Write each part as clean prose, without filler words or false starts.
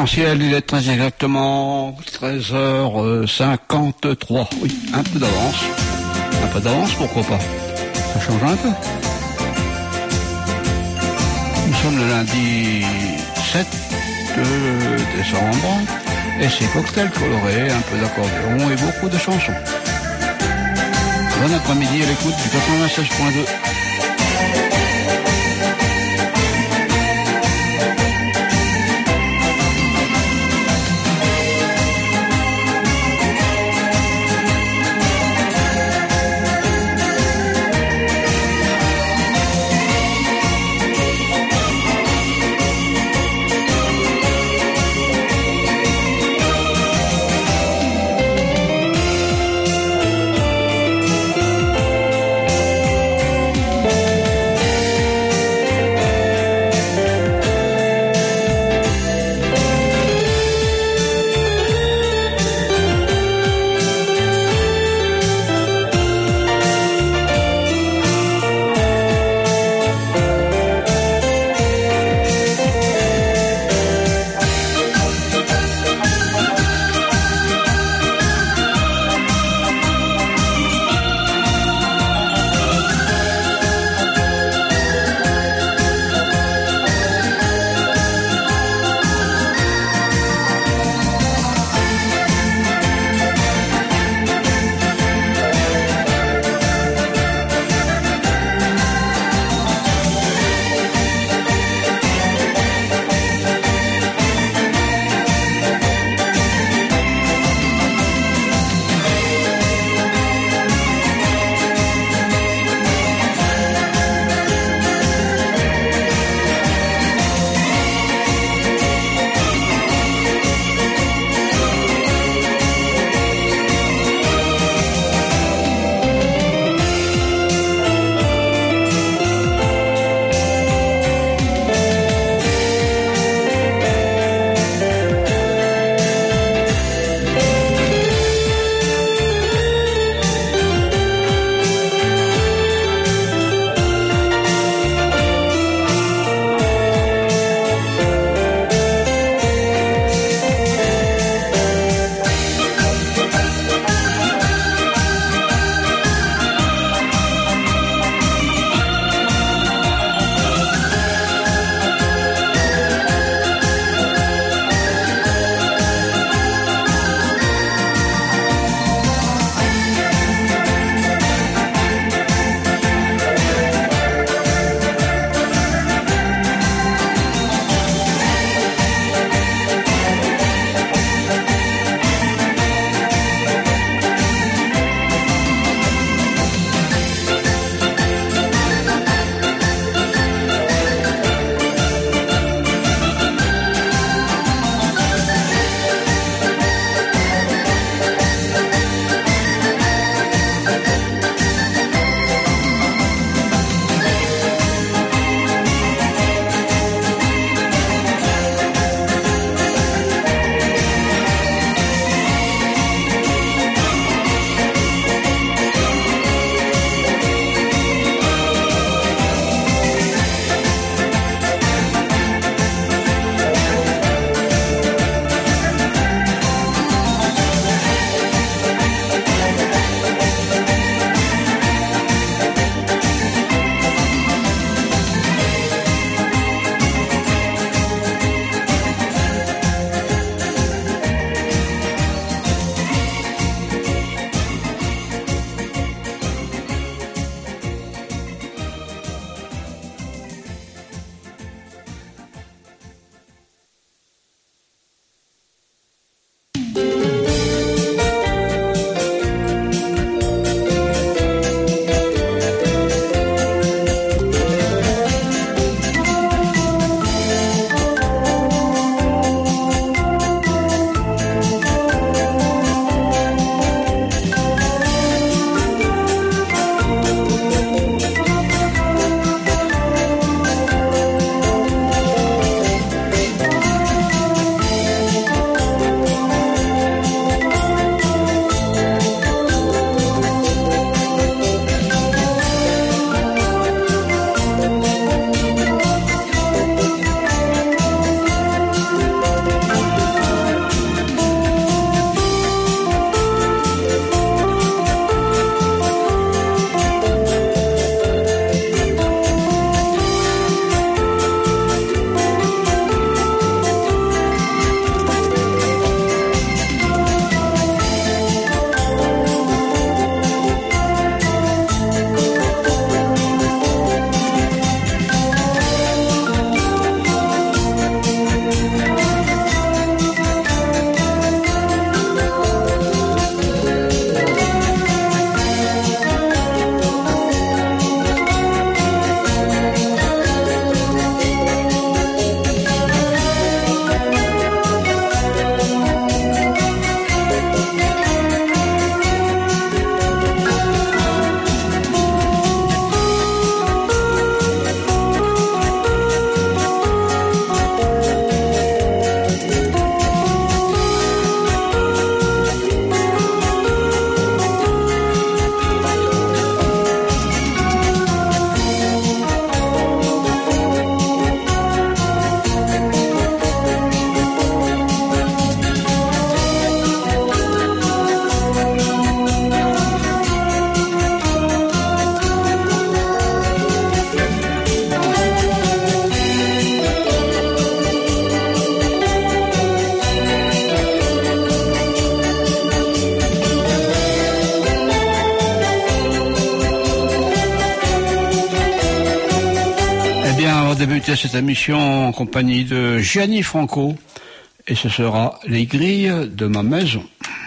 Arc-en-Ciel, il est très exactement 13h53. Oui, un peu d'avance. Un peu d'avance, pourquoi pas? Ça change un peu. Nous sommes le lundi 7 décembre. Et c'est cocktail coloré, un peu d'accordéon et beaucoup de chansons. Bon après-midi à l'écoute du 96.2. débuter cette émission en compagnie de Gianni Franco et ce sera Les grilles de ma maison.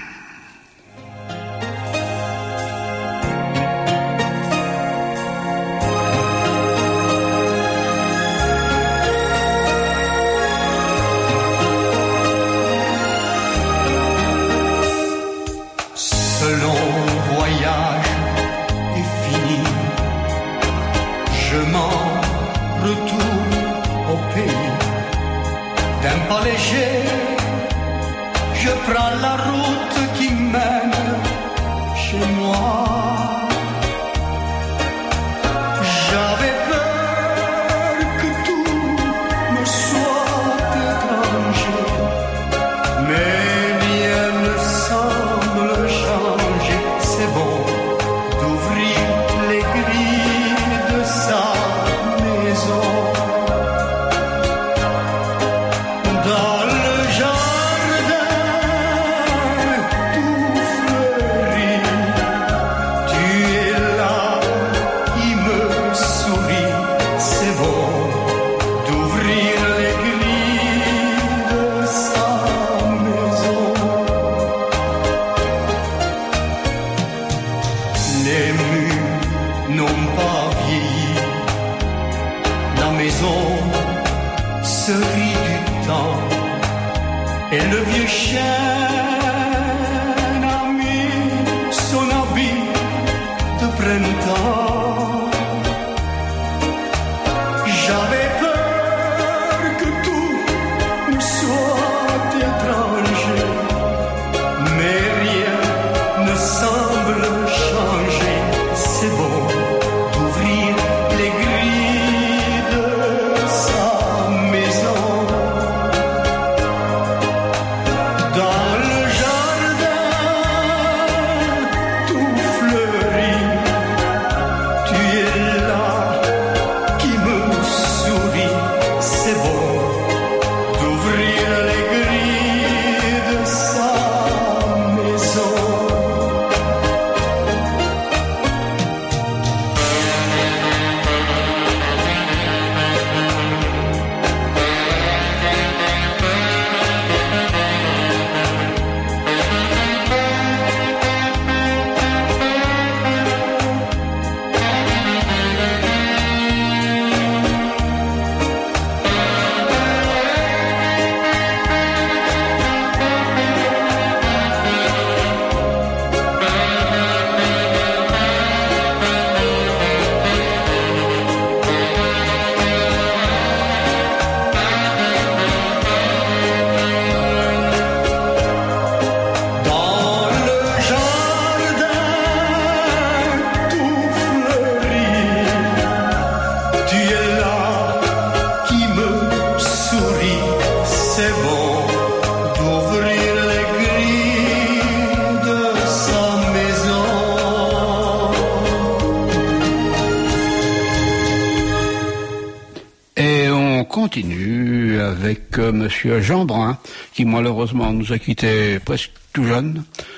Continue avec Monsieur Jean Brun, qui malheureusement nous a quittés presque tout jeune.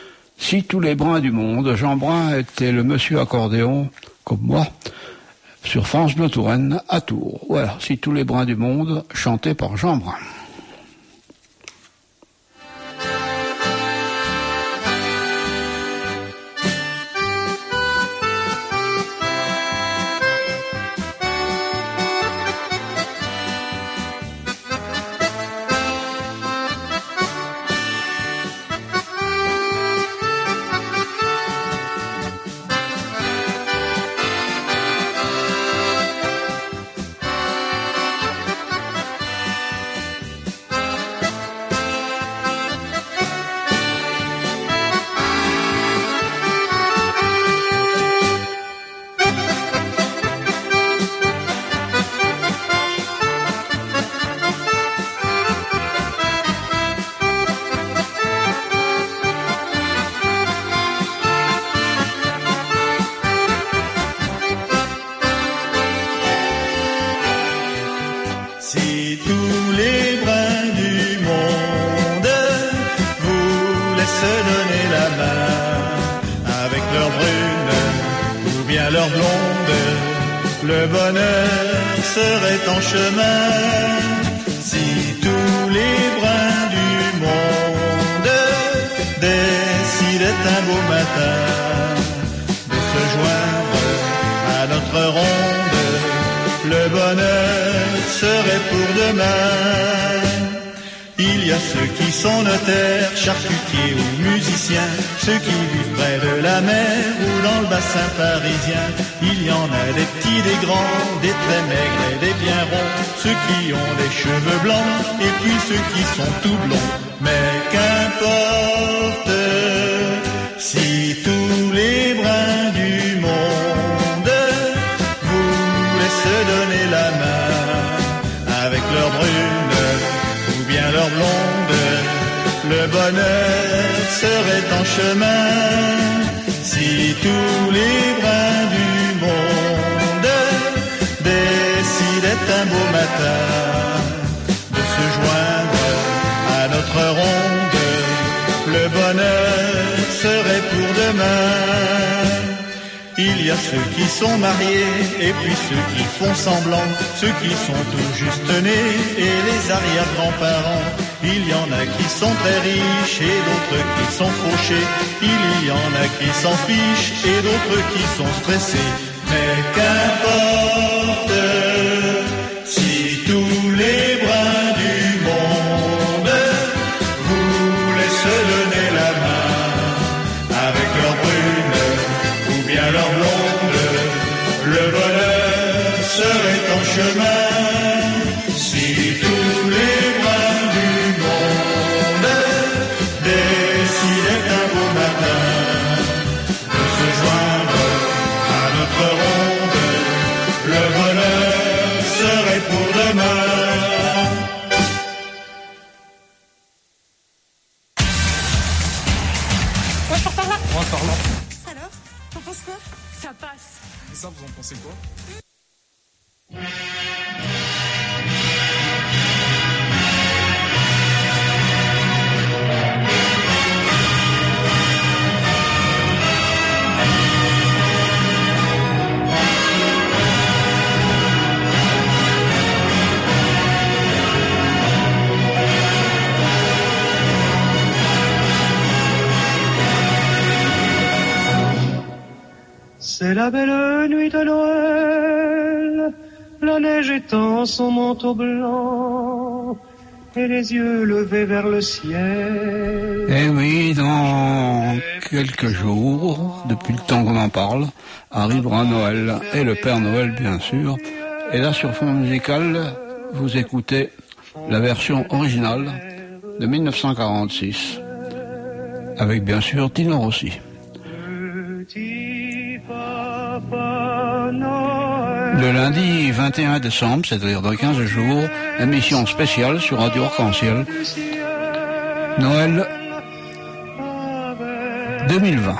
Si tous les bruns du monde, Jean Brun était le monsieur accordéon, comme moi, sur France Bleu Touraine à Tours. Voilà, Si tous les bruns du monde, chanté par Jean Brun. Le bonheur serait en chemin, si tous les brins du monde décidaient un beau matin de se joindre à notre ronde, le bonheur serait pour demain. Il y a ceux qui sont notaires, charcutiers ou musiciens, ceux qui vivent près de la mer ou dans le bassin parisien. Il y en a des petits, des grands, des très maigres et des bien ronds, ceux qui ont des cheveux blancs et puis ceux qui sont tout blonds. Mais qu'importe, si tous les brins du monde voulaient se donner la main avec leurs brunes bien leur blonde, le bonheur serait en chemin, si tous les brins du monde décidaient un beau matin de se joindre à notre ronde, le bonheur serait pour demain. Il y a ceux qui sont mariés et puis ceux qui font semblant, ceux qui sont tout juste nés et les arrière-grands-parents. Il y en a qui sont très riches et d'autres qui sont fauchés. Il y en a qui s'en fichent et d'autres qui sont stressés. Mais qu'importe, si tous les brins du monde voulaient se donner la main avec leurs brunes ou bien leurs blondes, le bonheur serait en chemin, si tous les brins du monde décidaient un beau matin de se joindre à notre ronde, le bonheur serait pour demain. Alors, t'en penses quoi? Ça passe. Et ça, vous en pensez quoi? C'est la belle nuit de Noël, la neige étend son manteau blanc et les yeux levés vers le ciel. Eh oui, dans quelques jours, depuis le temps qu'on en parle, arrivera Noël et le Père Noël bien sûr. Et là sur fond musical, vous écoutez la version originale de 1946, avec bien sûr Tino Rossi. Le lundi 21 décembre, c'est-à-dire dans 15 jours, émission spéciale sur Radio Arc-en-Ciel, Noël 2020.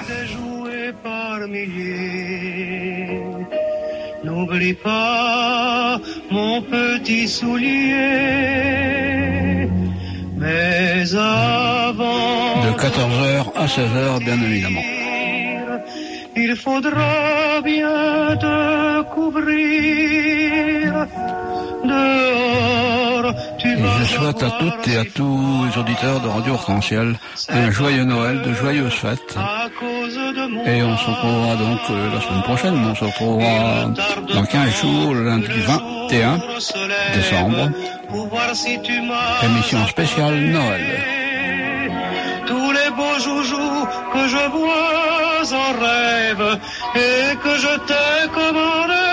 N'oublie pas mon petit soulier, mais avant de 14h à 16h, bien évidemment. Il faudra bien te couvrir dehors. Et je souhaite à toutes et à tous les auditeurs de Radio Arc-en-Ciel un joyeux Noël, de joyeuses fêtes. Et on se retrouvera donc la semaine prochaine, on se retrouvera dans 15 jours, le lundi 21 décembre. Émission spéciale Noël. Tous les beaux joujoux que je vois en rêve et que je t'ai commandé,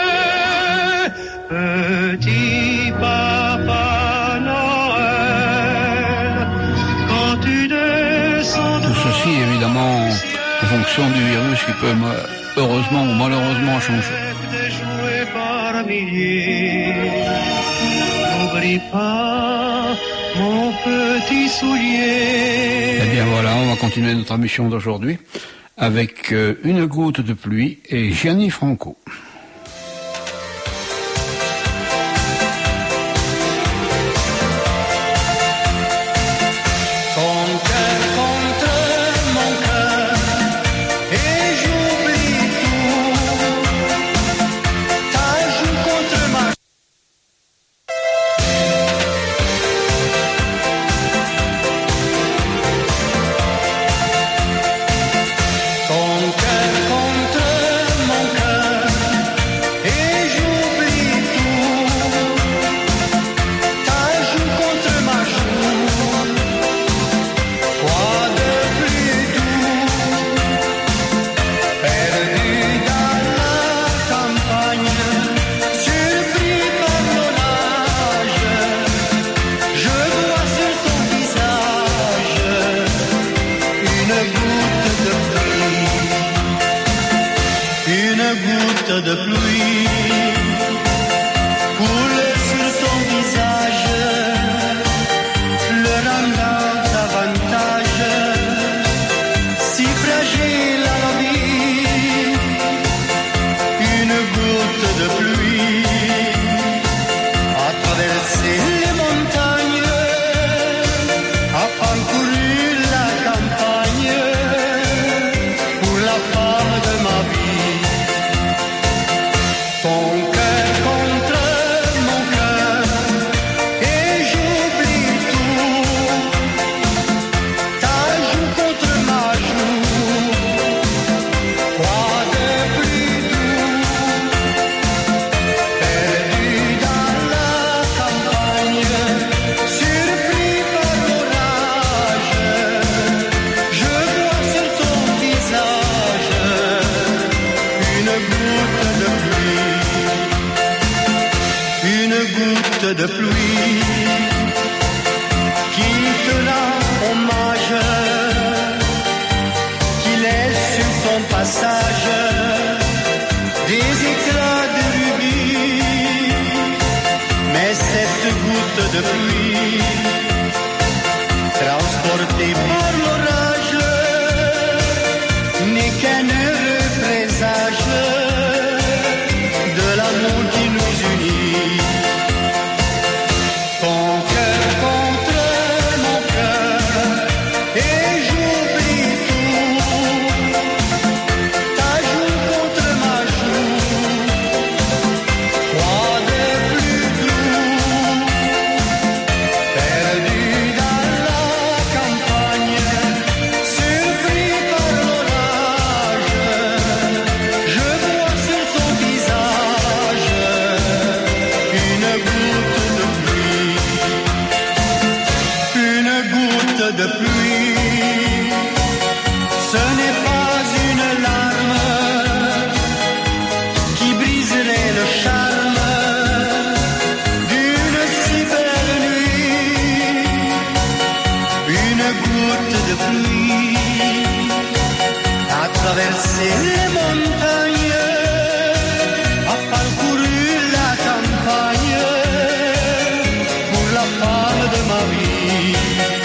petit papa Noël, quand tu descends. Tout ceci évidemment en fonction du virus qui peut heureusement ou malheureusement changer. Déjoué par milliers, n'oublie pas mon petit soulier. Eh bien voilà, on va continuer notre émission d'aujourd'hui avec Une goutte de pluie et Gianni Franco. pluie qui te rend hommage, qui laisse sur ton passage des éclats de rubis. Mais cette goutte de pluie, transportée par l'orage, n'est qu'un heureux présage de l'amour qui nous unit. Ton cœur contre mon cœur, et j'oublie tout. Ta joue contre ma joue, quoi de plus doux? Perdu dans la campagne, surpris par l'orage, je vois sur ton visage une goutte de pluie. Une goutte de pluie, ce n'est pas une larme qui briserait le charme d'une si belle nuit. Une goutte de pluie a traversé les montagnes, a parcouru la campagne pour la femme de ma vie.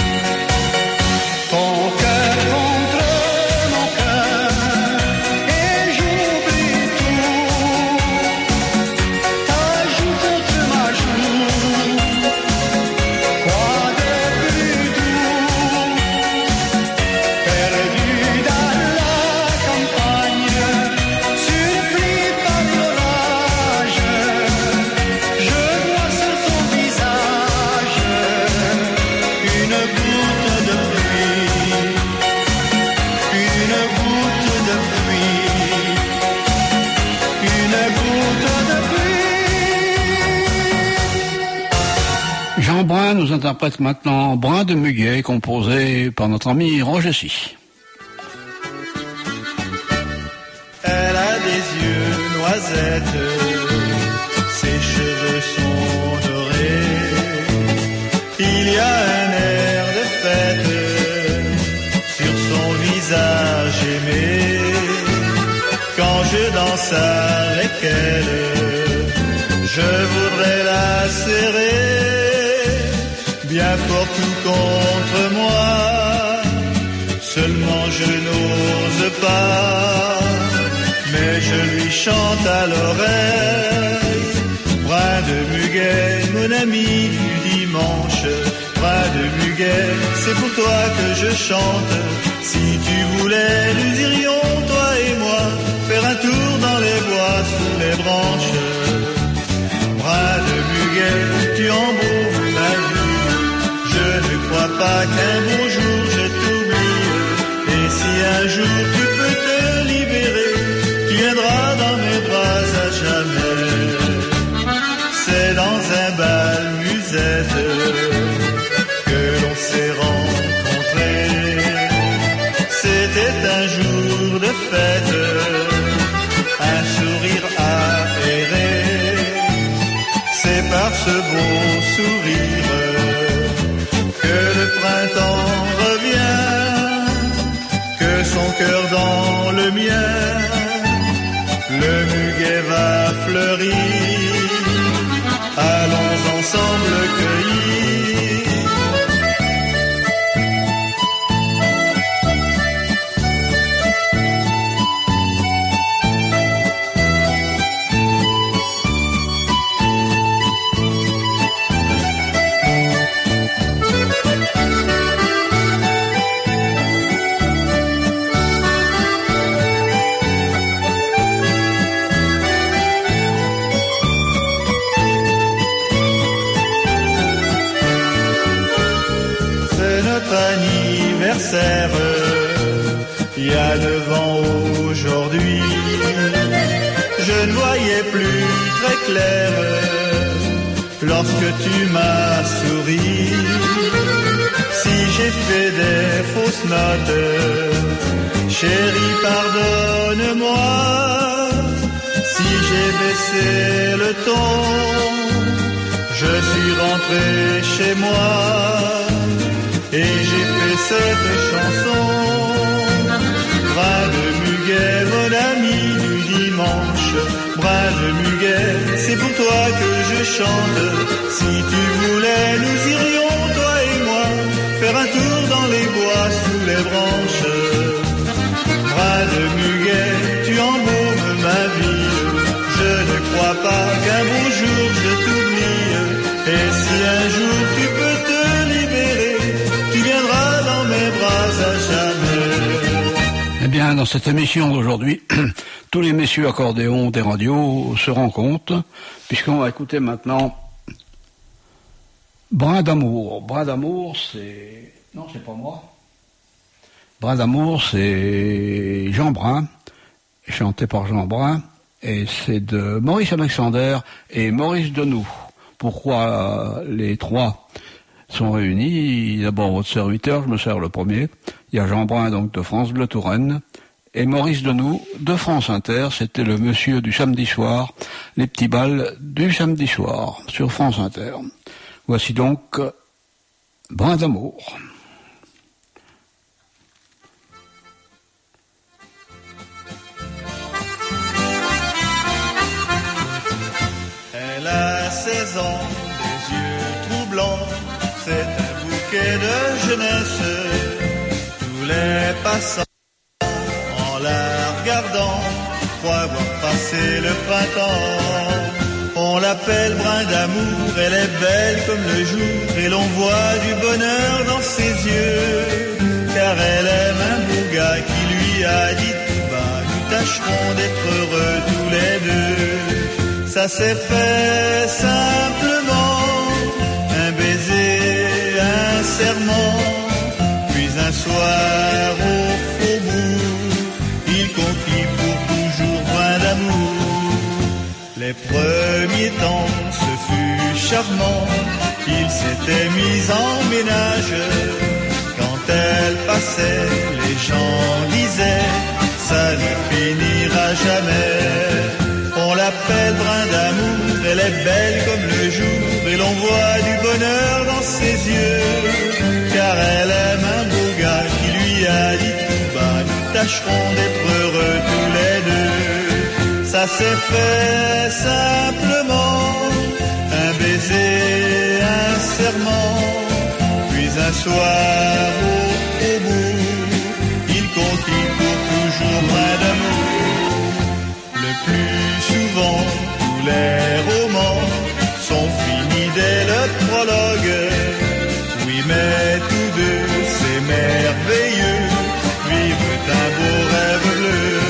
Ton cœur contre mon cœur, et j'oublie tout. Ta joue contre ma joue, quoi de plus doux? Perdu dans la campagne, surpris par l'orage, je vois sur ton visage une goutte de pluie. Une goutte de pluie. Une goutte de pluie. Jean Brun nous interprète maintenant Brin de Muguet, composé par notre ami Roger Sy. Elle a des yeux noisettes, ses cheveux sont dorés. Il y a un air de fête sur son visage aimé. Quand je danse avec elle, je voudrais la serrer bien fort tout contre moi. Seulement je n'ose pas, mais je lui chante à l'oreille. Brin de Muguet, mon ami du dimanche. Brin de Muguet, c'est pour toi que je chante. Si tu voulais, nous irions, toi et moi, faire un tour dans les bois sous les branches. Brin de Muguet, tu embaumes ma vie. Je ne crois pas qu'un bon jour je t'oublie. Et si un jour tu peux te libérer, tu viendras dans mes bras à jamais. C'est dans un bal musette que l'on s'est rencontrés. C'était un jour de fête, un sourire aéré. C'est par ce beau sourire que le printemps revient, que son cœur dans le mien, le muguet va fleurir. Allons ensemble cueillir. Anniversaire, il y a 9 ans aujourd'hui, je ne voyais plus très clair lorsque tu m'as souri. Si j'ai fait des fausses notes, chérie pardonne-moi. Si j'ai baissé le ton, je suis rentré chez moi et j'ai fait cette chanson. Brin de muguet, mon ami du dimanche, brin de muguet, c'est pour toi que je chante. Si tu voulais, nous irions, toi et moi, faire un tour dans les bois sous les branches. Brin de muguet, tu embaumes ma vie. Je ne crois pas qu'un bon jour je t'oublie. Et si un jour tu peux te libérer, tu viendras dans mes bras à jamais. Eh bien, dans cette émission d'aujourd'hui, tous les messieurs accordéons des radios se rencontrent, puisqu'on va écouter maintenant Brin d'amour. Brin d'amour, c'est... Non, c'est pas moi. Brin d'amour, c'est Jean Brun, chanté par Jean Brun, et c'est de Maurice Alexander et Maurice Denoux. Pourquoi les trois sont réunis? D'abord, votre serviteur, je me sers le premier. Il y a Jean Brun, donc, de France Bleu Touraine, et Maurice Denoux, de France Inter. C'était le monsieur du samedi soir, les petits bals du samedi soir, sur France Inter. Voici donc Brin d'amour. Elle a 16 ans, des yeux troublants, c'est un bouquet de jeunesse. Tous les passants, en la regardant, croient voir passer le printemps. On l'appelle Brin d'amour, elle est belle comme le jour, et l'on voit du bonheur dans ses yeux. Car elle aime un beau gars qui lui a dit tout bas, nous tâcherons d'être heureux tous les deux. Ça s'est fait simplement, un baiser, un serment, puis un soir au faubourg, il conquit pour toujours Brin d'amour. Les premiers temps, ce fut charmant, ils s'étaient mis en ménage. Quand elle passait, les gens disaient, ça ne finira jamais. On l'appelle Brin d'amour, elle est belle comme le jour, et l'on voit du bonheur dans ses yeux. Car elle aime un beau gars qui lui a dit tout bas, nous tâcherons d'être heureux tous les deux. Ça s'est fait simplement, un baiser, un serment, puis un soir au bout, il conquit pour toujours Brin d'amour. Le plus souvent, tous les romans sont finis dès le prologue. Oui, mais tous deux, c'est merveilleux, vivent un beau rêve bleu.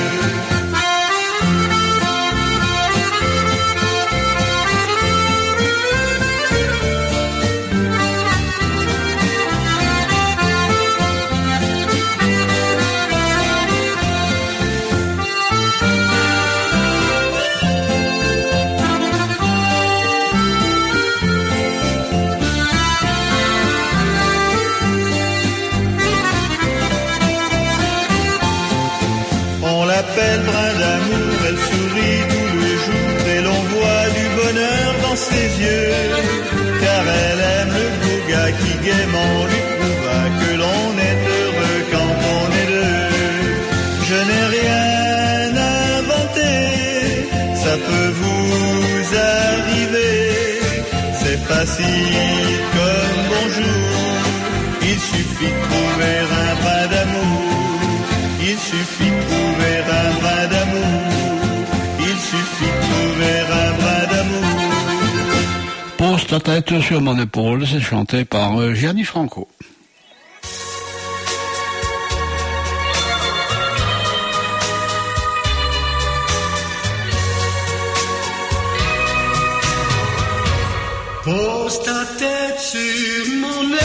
L'appelle Brin d'amour, elle sourit tout le jour et l'on voit du bonheur dans ses yeux. Car elle aime le beau gars qui gaiement lui prouva que l'on est heureux quand on est deux. Je n'ai rien inventé, ça peut vous arriver. C'est facile comme bonjour, il suffit de trouver un brin d'amour. Il suffit de trouver un brin d'amour, il suffit de trouver un brin d'amour. Pose ta tête sur mon épaule, c'est chanté par Gianni Franco. Pose ta tête sur mon épaule.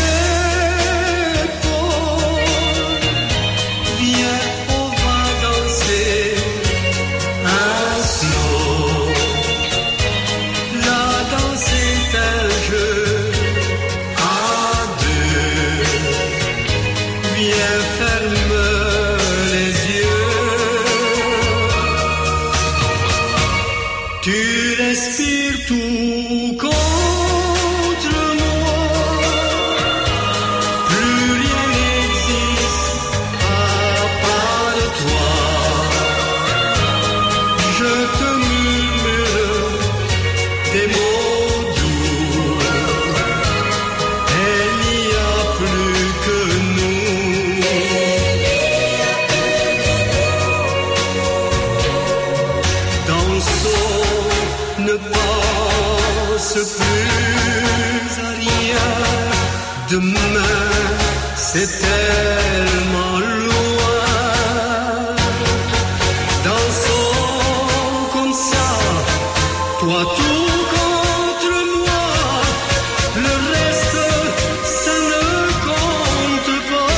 Tu respires tout comme demain, c'est tellement loin. Dansons comme ça, toi tout contre moi. Le reste, ça ne compte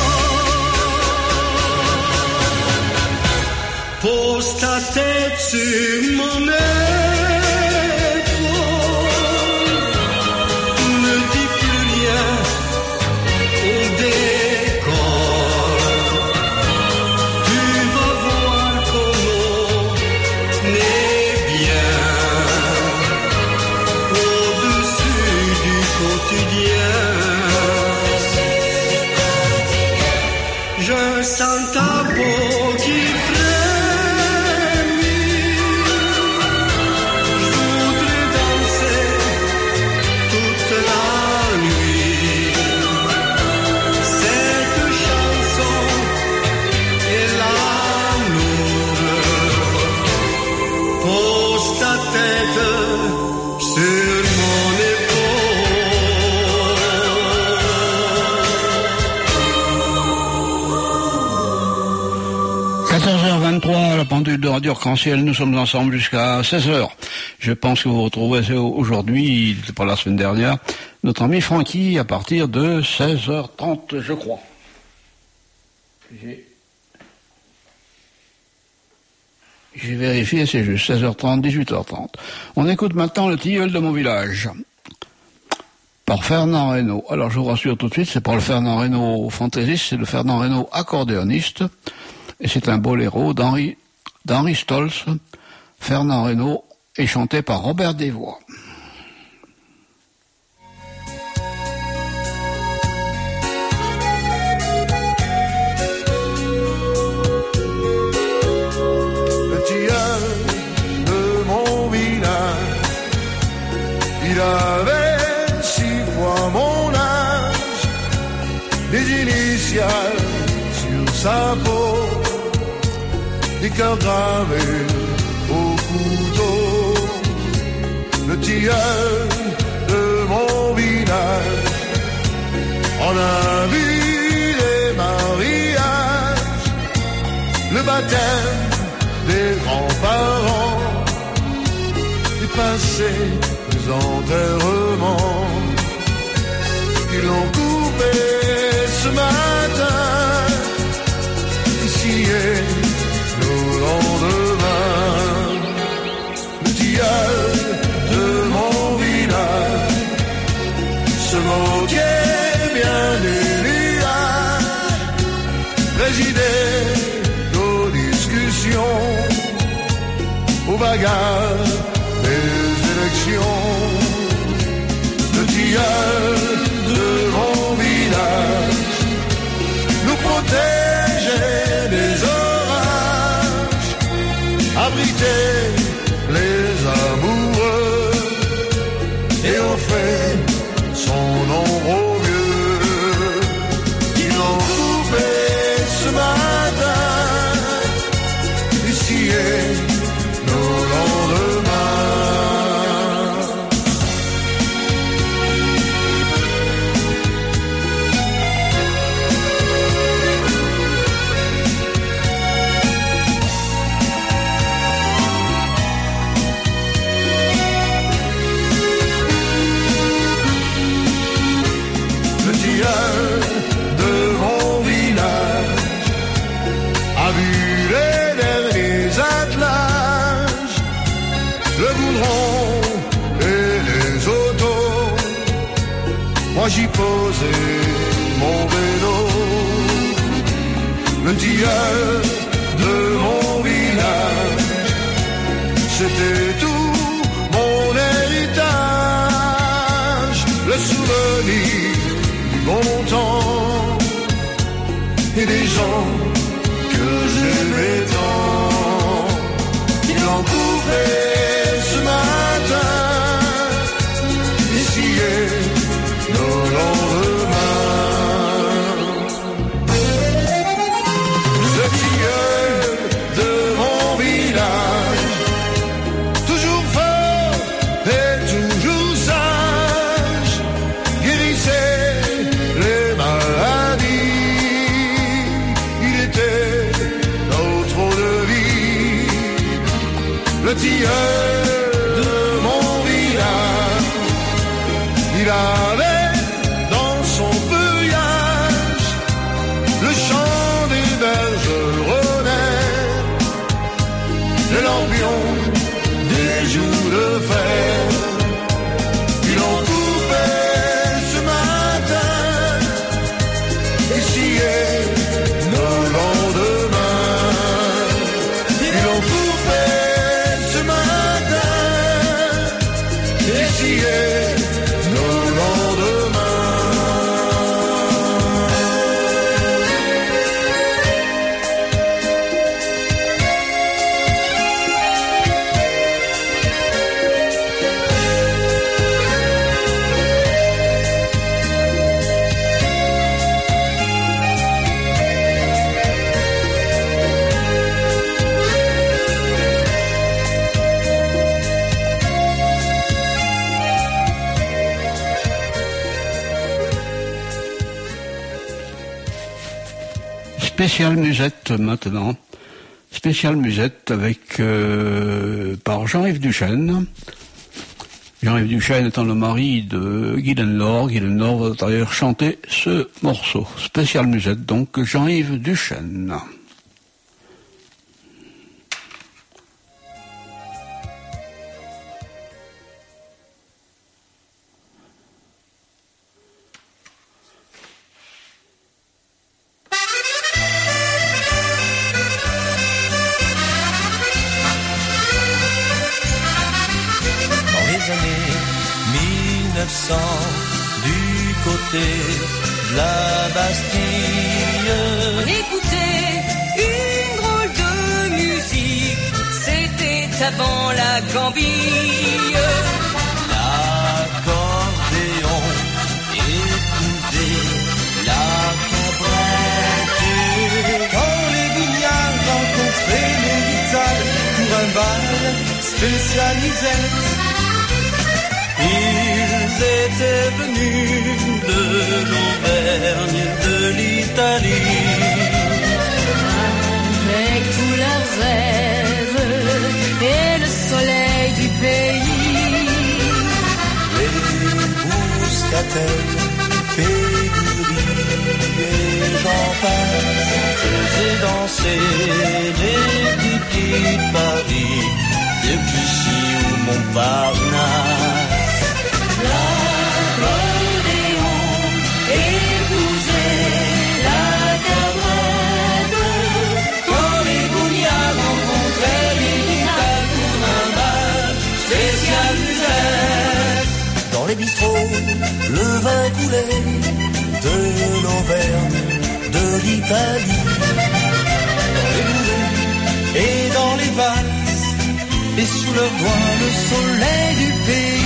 pas. Pose ta tête sur mon épaule. La pendule de Radio Arc-en-Ciel, nous sommes ensemble jusqu'à 16h. Je pense que vous retrouvez aujourd'hui, il n'était pas la semaine dernière, notre ami Francky à partir de 16h30, je crois. J'ai vérifié, c'est juste 16h30, 18h30. On écoute maintenant le tilleul de mon village, par Fernand Reynaud. Alors je vous rassure tout de suite, c'est pas le Fernand Reynaud fantaisiste, c'est le Fernand Reynaud accordéoniste. Et c'est un boléro d'Henri Stolz. Fernand Reynaud est chanté par Robert Desvoix. Le tilleul de mon village, il avait 6 fois mon âge, des initiales sur sa peau, des cœurs gravés au couteau. Le tilleul de mon village en a vu les mariages, le baptême des grands-parents, et passé les enterrements. Ils l'ont coupé ce matin, ici est le lendemain. Le tilleul de mon village se moquait bien des nuages, présidait aux discussions, aux bagarres des élections. Le tilleul de mon village nous protégeait des orages, abritait les amoureux et offrait son ombre aux vieux. Ils l'ont coupé ce matin, ici est nos lendemains. De mon village a vu les derniers attelages, le goudron et les autos. Moi j'y posais mon vélo. Le tilleul de mon village, c'était tout mon héritage, le souvenir bon temps et des gens que j'aimais tant. Ils l'ont coupé ce matin, ici est nos lendemains. Le tilleul de mon village, toujours fort et toujours sage, guérissait spécial musette maintenant. Spécial musette avec par Jean-Yves Duchesne. Jean-Yves Duchesne étant le mari de Guylaine Laure. Guylaine Laure va d'ailleurs chanter ce morceau. Spécial musette donc Jean-Yves Duchesne. Du côté de la Bastille, écoutez une drôle de musique, c'était avant la Gambille. L'accordéon épousait la cabrette. Quand les bouillards rencontraient les guitares pour un bal spécial musette, ils étaient venus de l'Auvergne, de l'Italie, avec tous leurs rêves et le soleil du pays. Les Bouscatelles, Pégury et j'en passe faisaient danser les petits de Paris, de Clichy ou Montparnasse. L'accordéon épousait la cabrette. Quand les bouillards rencontraient les guitares pour un bal spécial musette. Dans les bistrots, le vin coulait de l'Auvergne, de l'Italie. Dans les bourrées et dans les valses, et sous leurs doigts le soleil du pays.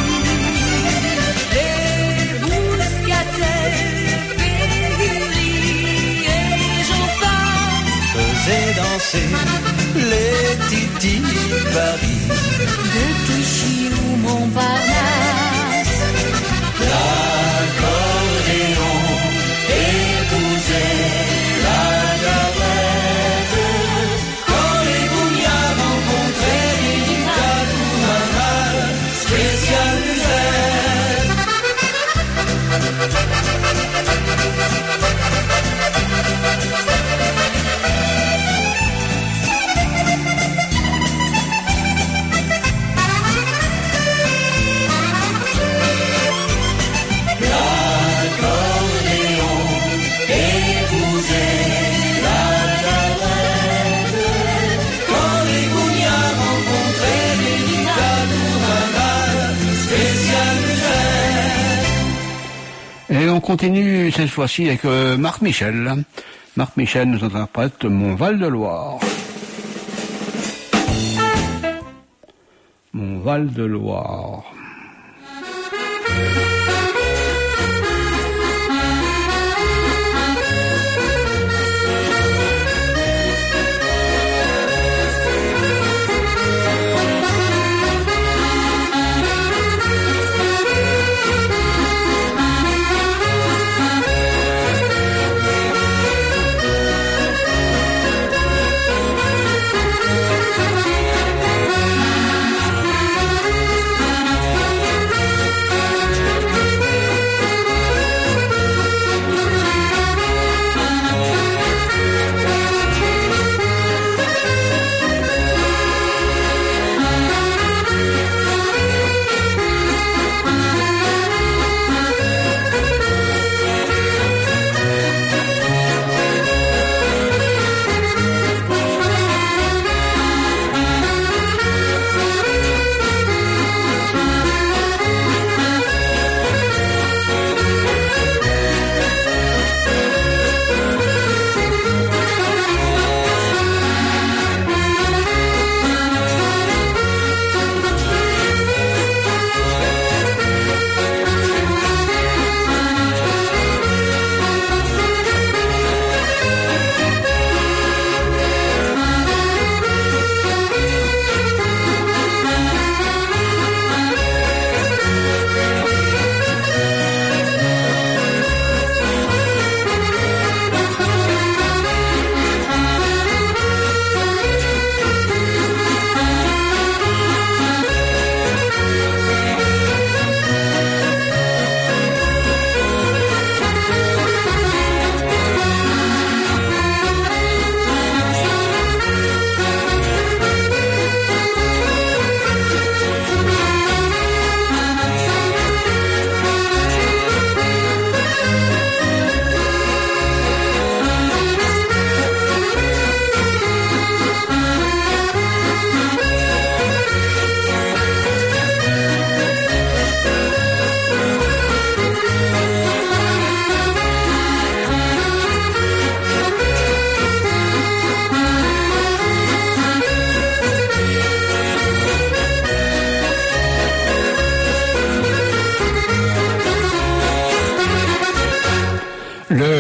Faisaient danser les titis de Paris, de Clichy ou Montparnasse. L'accordéon épousait la cabrette. Quand les bouillards rencontraient les guitares pour un bal spécial musette. Et on continue cette fois-ci avec Marc Michel. Marc Michel nous interprète Mon Val-de-Loire. Mon Val-de-Loire.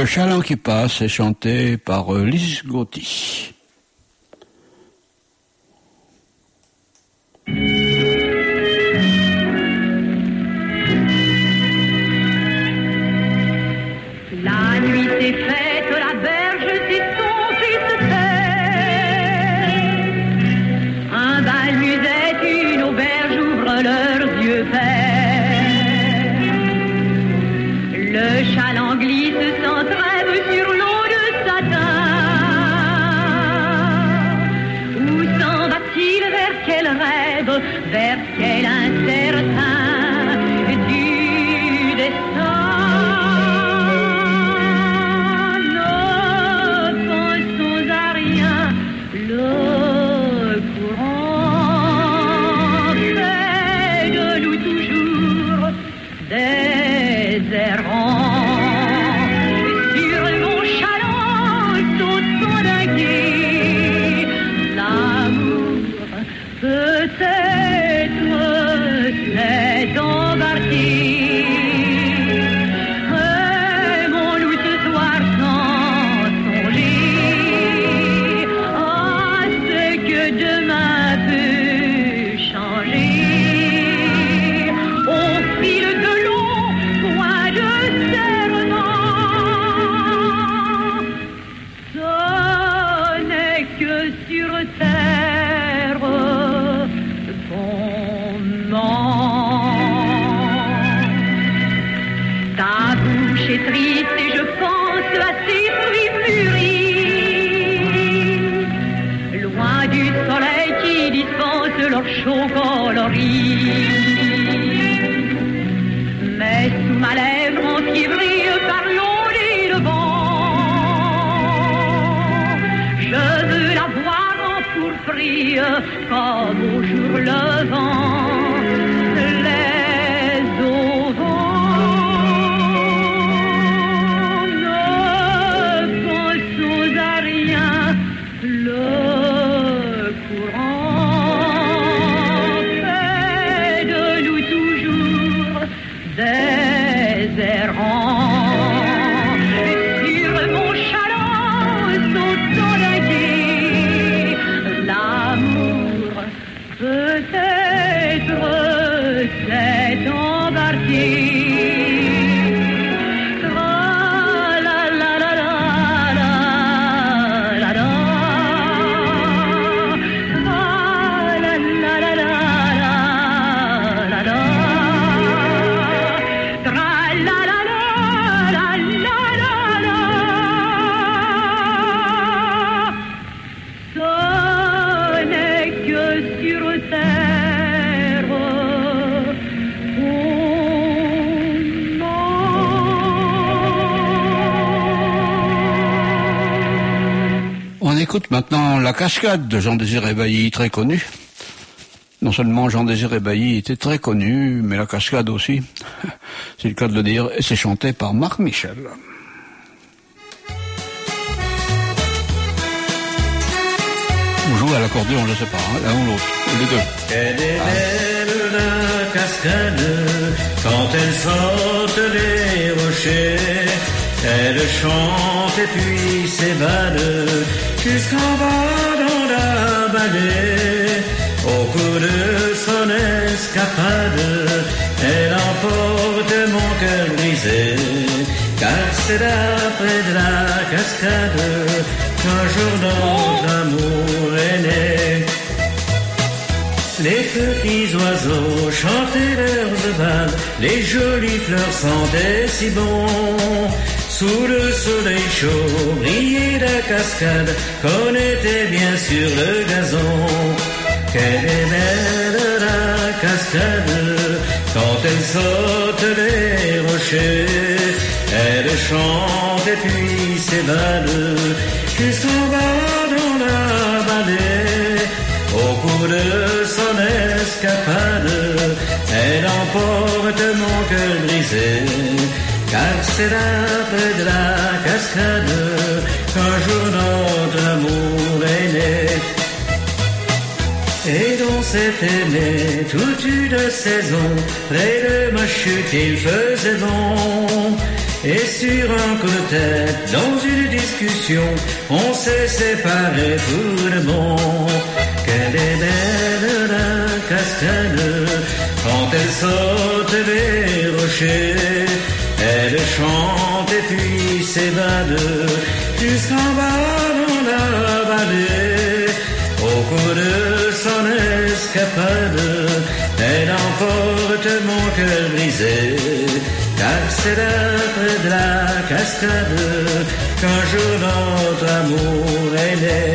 Chaland qui passe est chanté par Lise Gauthier. La nuit s'est faite, la berge s'est sompée, se fait. Un bal musette, une auberge ouvre leurs yeux verts. Le chaland glisse sans trêve sur l'eau de satin. Où s'en va-t-il, vers quel rêve, vers quel incertain du destin? chaud coloris. Mais sous ma lèvre enfiévrée par l'eau et le vent, je veux la voir en pourpris comme au jour levant. Les auvents ne pensons à rien. Le courant fait de nous toujours des errants. Sur mon chaland sautant d'un quai, l'amour peut-être s'est embarqué. On écoute maintenant La Cascade de Jean-Désiré Bailly, très connu. Non seulement Jean-Désiré Bailly était très connu, mais La Cascade aussi, c'est le cas de le dire, et c'est chanté par Marc Michel. On joue à l'accordéon, je ne sais pas, hein, l'un ou l'autre, ou les deux. Elle est belle la cascade, quand elle saute les rochers, elle chante et puis s'évade, jusqu'en bas dans la vallée. Au cours de son escapade, elle emporte mon cœur brisé, car c'est d'après de la cascade qu'un jour notre amour est né. Les petits oiseaux chantaient leurs ovales, les jolies fleurs sentaient si bon. Sous le soleil chaud brillait la cascade, qu'on était bien sur le gazon. Quelle est belle la cascade, quand elle saute les rochers, elle chante et puis s'évade, jusqu'en bas dans la vallée. Au cours de son escapade, elle emporte mon cœur brisé, car c'est d'après de la cascade qu'un jour notre amour est né. Et dans cette année, toute une saison, près de ma chute il faisait bon, Et sur un coup de tête, dans une discussion, on s'est séparés pour de bon. Qu'elle est belle la cascade, quand elle saute des rochers. Elle chante et puis s'évade, jusqu'en bas dans la vallée. Au cours de son escapade, elle emporte mon cœur brisé. Car c'est là près de la cascade qu'un jour notre amour est né.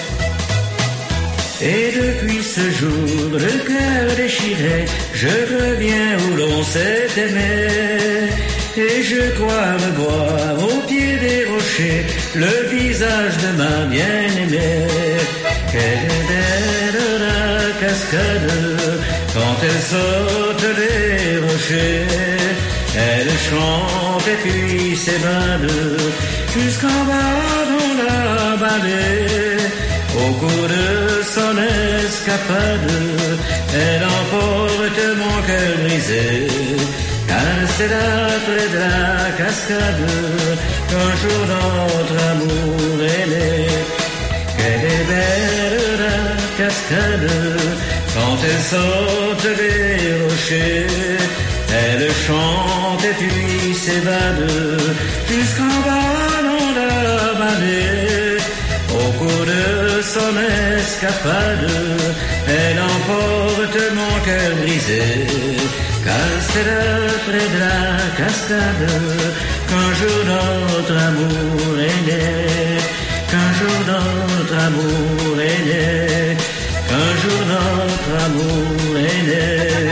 Et depuis ce jour, le cœur déchiré, je reviens où l'on s'est aimé. Et je crois me voir au pied des rochers le visage de ma bien-aimée. Quelle est belle la cascade quand elle saute les rochers. Elle chante et puis s'évade jusqu'en bas dans la vallée. Au cours de son escapade, elle emporte mon cœur brisé. Car c'est là près de la cascade qu'un jour notre amour est né. Quelle est belle la cascade quand elle saute les rochers. Elle chante et puis s'évade jusqu'en bas dans la vallée. Au cours de son escapade, elle emporte mon cœur brisé. Car c'est là près de la cascade qu'un jour notre amour est né. Qu'un jour notre amour est né. Qu'un jour notre amour est né.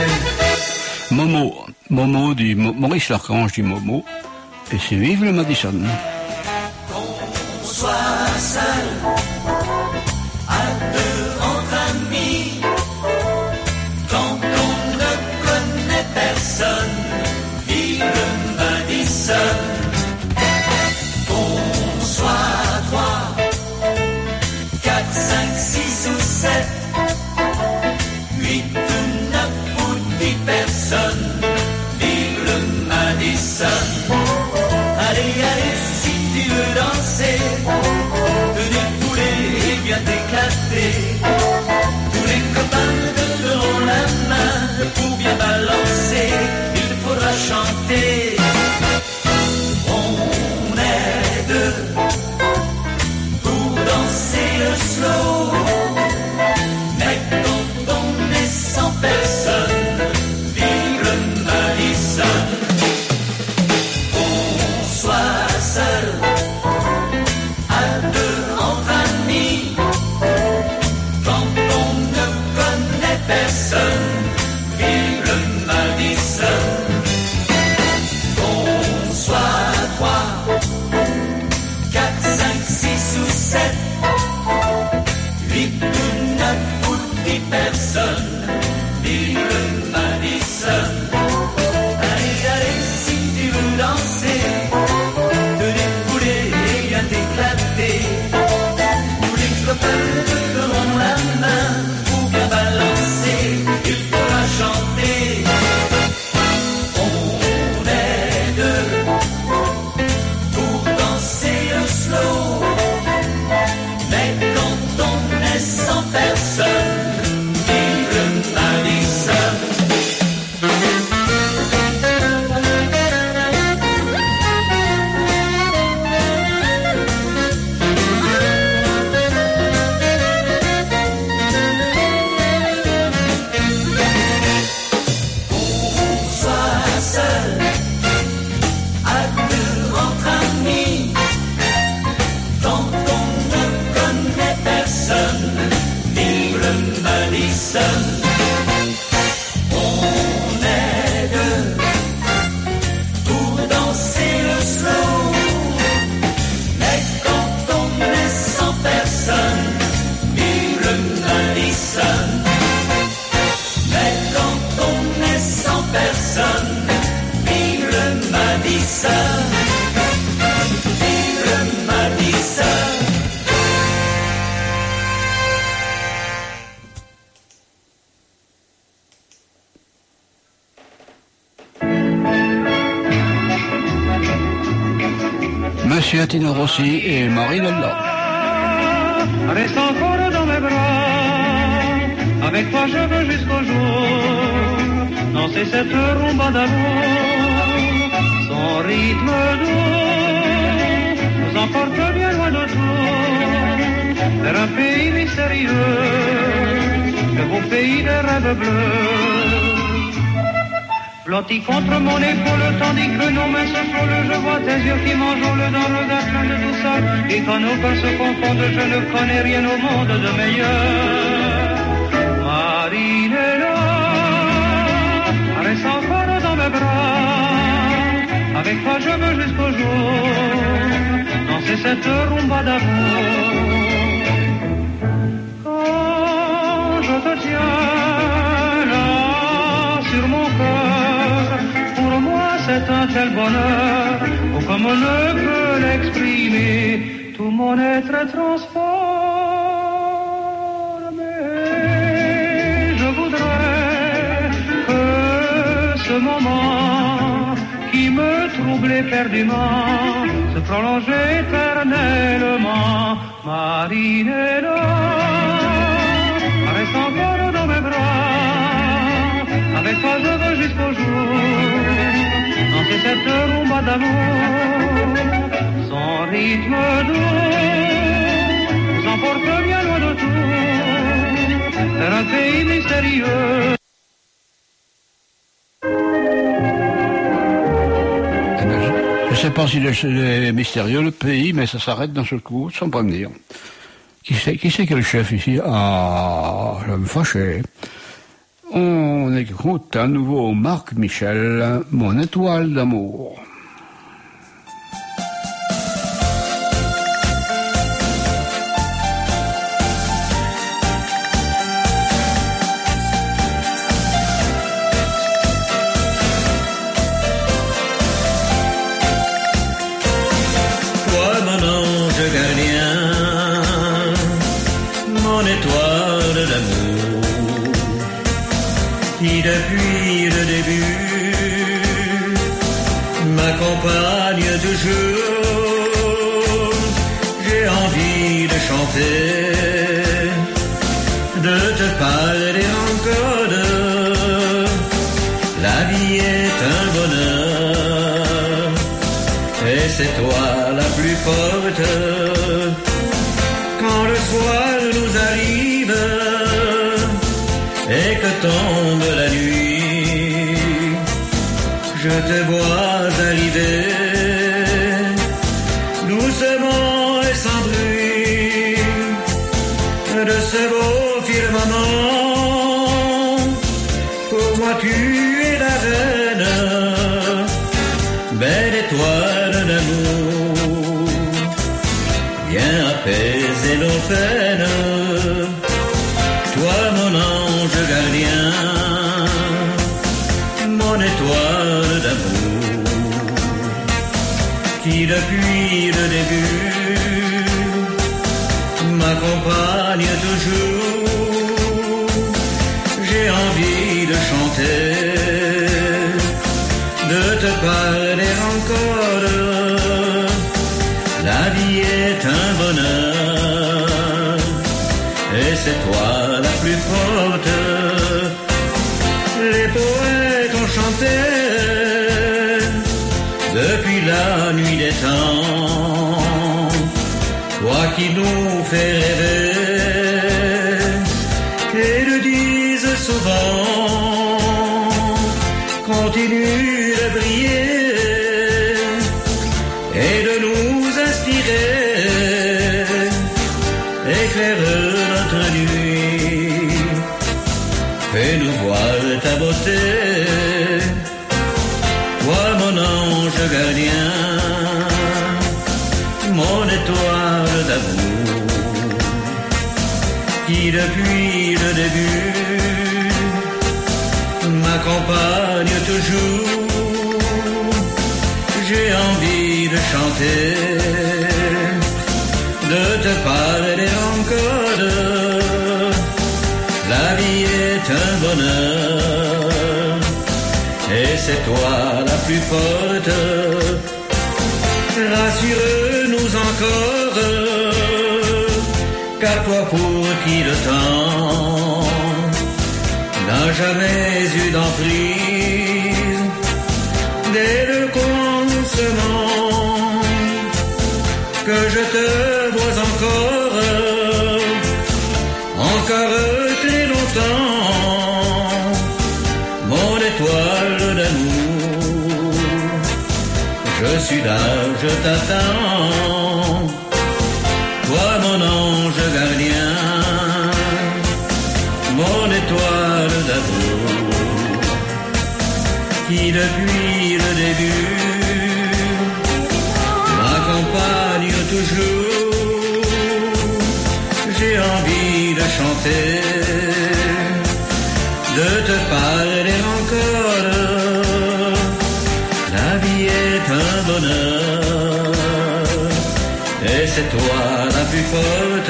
Momo dit Maurice Larchange dit Momo, et c'est vive le Madison. Qu'on soit seul, à deux entre amis, quand on ne connaît personne, vive le Madison. Qu'on soit 3, 4, 5, 6 ou 7, 8 ou 9 ou 10 personnes, vive le Madison. Allez, allez, si tu veux danser, te défouler et bien t'éclater. Tous les copains donneront la main pour bien balancer, il faudra chanter. On est deux pour danser le slow, mais quand on est 100 personnes, vive le Madison. Qu'on soit seul, à deux entre amis, Monsieur Tino Rossi et Marie Lella. Reste encore dans mes bras, avec toi je veux jusqu'au jour danser cette rumba d'amour, son rythme doux nous emporte bien loin de tout, vers un pays mystérieux, le beau pays des rêves bleus. Blotti contre mon épaule, tandis que nos mains se frôlent, je vois tes yeux qui m'enjôlent d'un regard plein de douceur. Et quand nos cœurs se confondent, je ne connais rien au monde de meilleur. Marinella, reste encore dans mes bras, avec toi je veux jusqu'au jour danser cette rumba d'amour. Quand je te tiens là sur mon cœur, pour moi c'est un tel bonheur, oh, comme on ne peut l'exprimer, tout mon être est transformé. Je voudrais que ce moment qui me trouble éperdument se prolonge éternellement. Marinella, reste encore dans mes bras, avec toi je veux jusqu'au jour danser cette rumba d'amour, son rythme doux nous emporte bien loin de tout, vers un pays mystérieux. Je ne sais pas si c'est mystérieux le pays, mais ça s'arrête d'un seul coup, sans pas me dire. Qui c'est qui est le chef ici? Ah, je vais me fâcher. On écoute à nouveau Marc Michel, Mon étoile d'amour. Toi, mon ange gardien, mon étoile d'amour, qui depuis le début m'accompagne toujours. J'ai envie de chanter, de te parler encore. La vie est un bonheur, et c'est toi la plus forte. Quand le soir nous arrive et que tombe la nuit, je te vois arriver, doucement et sans bruit, de ce beau firmament. Pour moi tu es la reine, belle étoile d'amour, viens apaiser nos peines. Toi mon ange gardien, mon étoile d'amour, qui depuis le début m'accompagne toujours. J'ai envie de chanter, de te parler encore. La vie est un bonheur, et c'est toi la plus forte. Les poètes ont chanté depuis la nuit des temps, toi qui nous fais rêver et le disent souvent. Continue de briller et de nous inspirer, éclaire notre nuit, fais-nous voir ta beauté. Toi mon ange gardien, mon étoile d'amour, qui depuis le début m'accompagne toujours. J'ai envie de chanter, de te parler encore. La vie est un bonheur, et c'est toi la plus forte. Rassureuse encore, car toi pour qui le temps n'a jamais eu d'emprise, dès le commencement que je te vois encore très longtemps, mon étoile d'amour, je suis là, je t'attends, toi mon ange gardien, mon étoile d'amour, qui depuis le début m'accompagne toujours. J'ai envie de chanter, de te parler encore. La vie est un bonheur, et c'est toi la plus forte.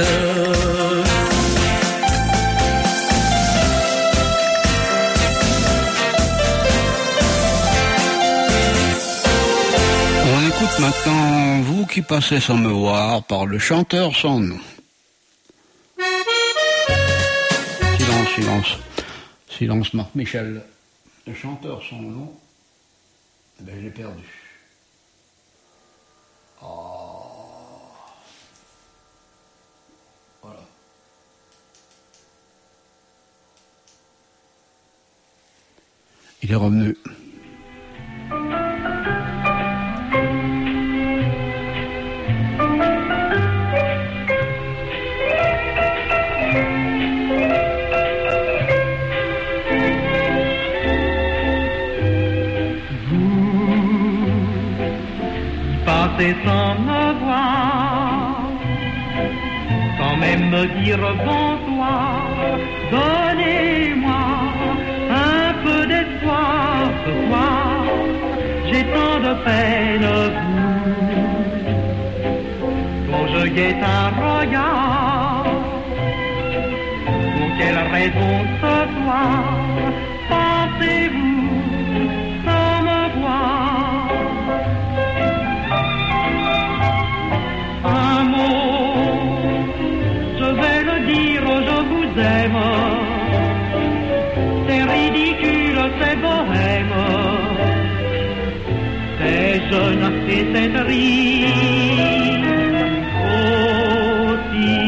On écoute maintenant Vous qui passez sans me voir par le chanteur sans nom. Silence, Marc Michel. Le chanteur sans nom, ben j'ai perdu. Oh. Voilà. Il est revenu. Sans me voir, sans même me dire bonsoir, donnez-moi un peu d'espoir ce soir, j'ai tant de peine, vous, dont je guette un regard, pour quelle raison ce soir, pensez-vous sans me voir? Un mot, je vais le dire, je vous aime. C'est ridicule, c'est bohème. C'est jeune et c'est triste aussi.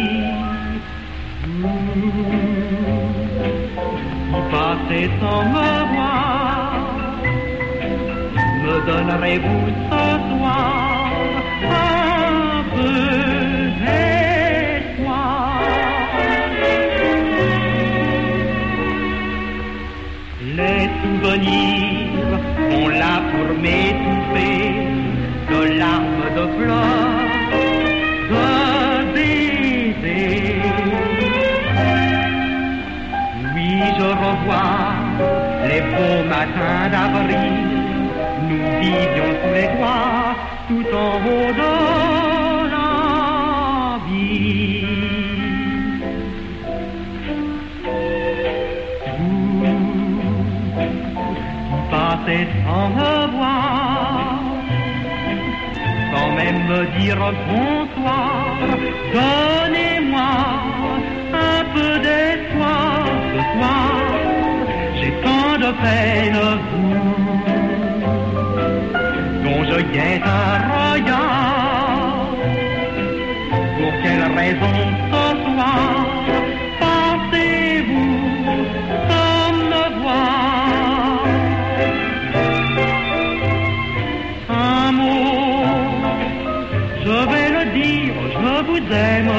Vous passez sans me voir, me donnerez-vous ce soir les souvenirs sont là pour m'étouffer de larmes, de pleurs, de baisers. Oui, je revois les beaux matins d'avril, nous vivions tous les doigts tout en haut de la vie. Vous passez sans me voir, sans même me dire bonsoir, donnez-moi un peu d'espoir ce soir, j'ai tant de peine, vous, dont je guette un regard, pour quelle raison ce soir pensez-vous sans me voir? Un mot, je vais le dire, je vous aime,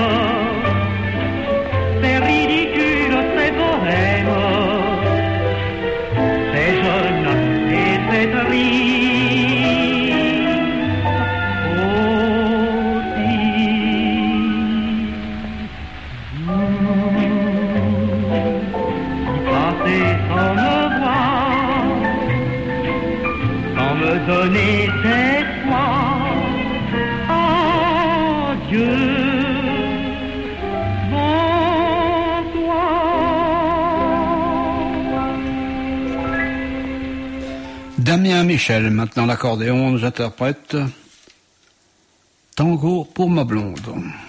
c'est ridicule, c'est bohème, c'est jeune et c'est triste. Donner d'espoir, adieu, bonsoir. Damien Michel, maintenant l'accordéon, nous interprète Tango pour ma blonde.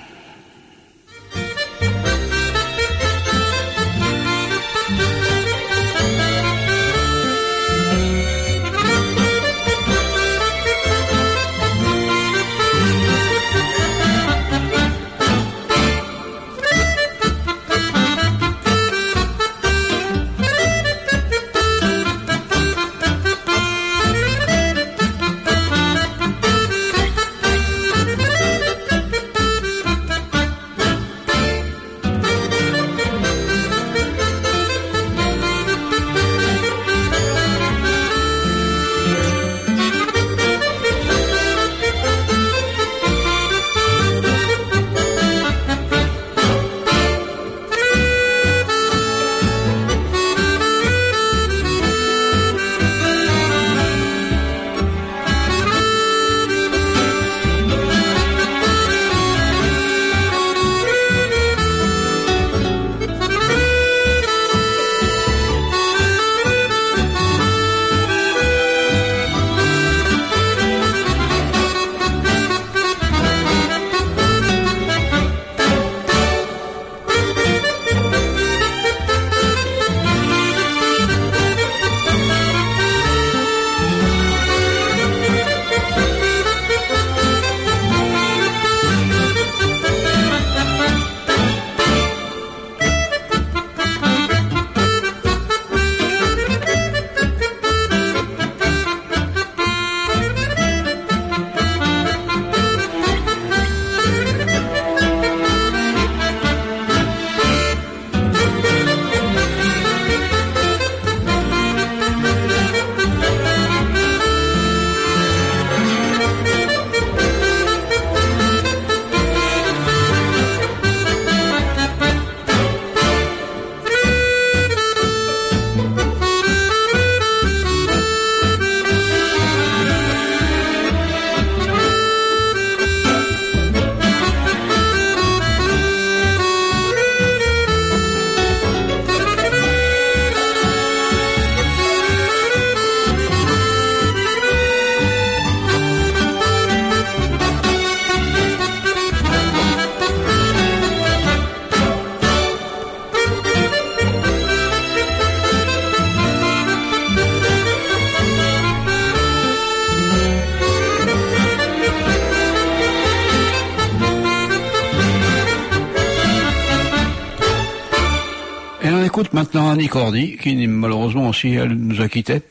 Écoute maintenant Annie Cordy, qui malheureusement aussi, elle nous a quittés.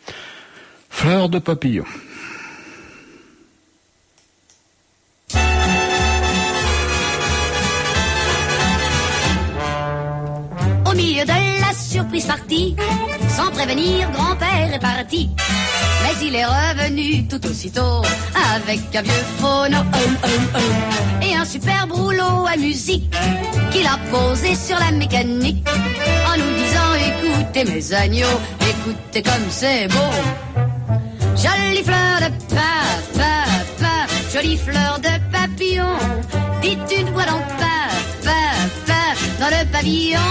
Fleur de papillon. Au milieu de la surprise partie, sans prévenir, grand-père est parti. Mais il est revenu tout aussitôt, avec un vieux phono, et un super rouleau à musique, qu'il a posé sur la mécanique, en nous disant, écoutez mes agneaux, écoutez comme c'est beau. Jolie fleur de jolie fleur de papillon, dites une voix dans dans le pavillon.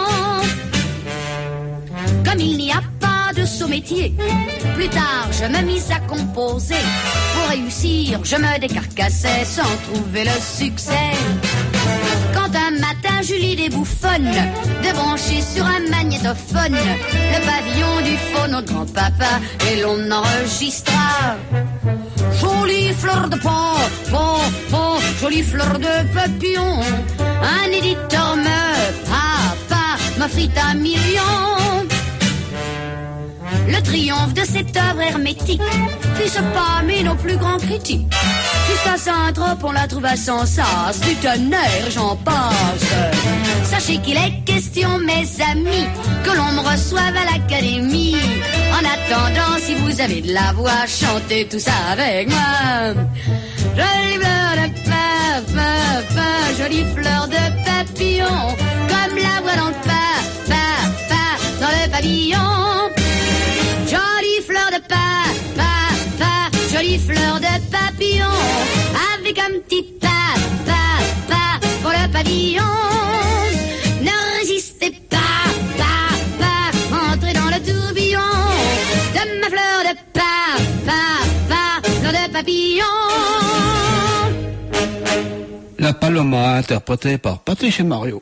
Comme il n'y a pas de saut métier, plus tard je me mis à composer. Pour réussir, je me décarcassais sans trouver le succès. Quand un matin j'eus l'idée bouffonne de brancher sur un magnétophone le pavillon du phono de grand-papa, et l'on enregistra. Jolie fleur de jolie fleur de papillon, un éditeur m'offrit 1 million. Le triomphe de cette œuvre hermétique fut ce pas mais nos plus grands critiques. Jusqu'à Saint-Trope on la trouva sans sas, du tonnerre j'en passe. Sachez qu'il est question, mes amis, que l'on me reçoive à l'académie. En attendant, si vous avez de la voix, chantez tout ça avec moi. Jolie fleur de jolie fleur de papillon, comme la voix dans le dans le pavillon. Jolie fleur de jolie fleur de papillon, avec un petit pour le pavillon. Ne résistez pas, entrez dans le tourbillon de ma fleur de fleur de papillon. La Paloma, interprétée par Patrice et Mario.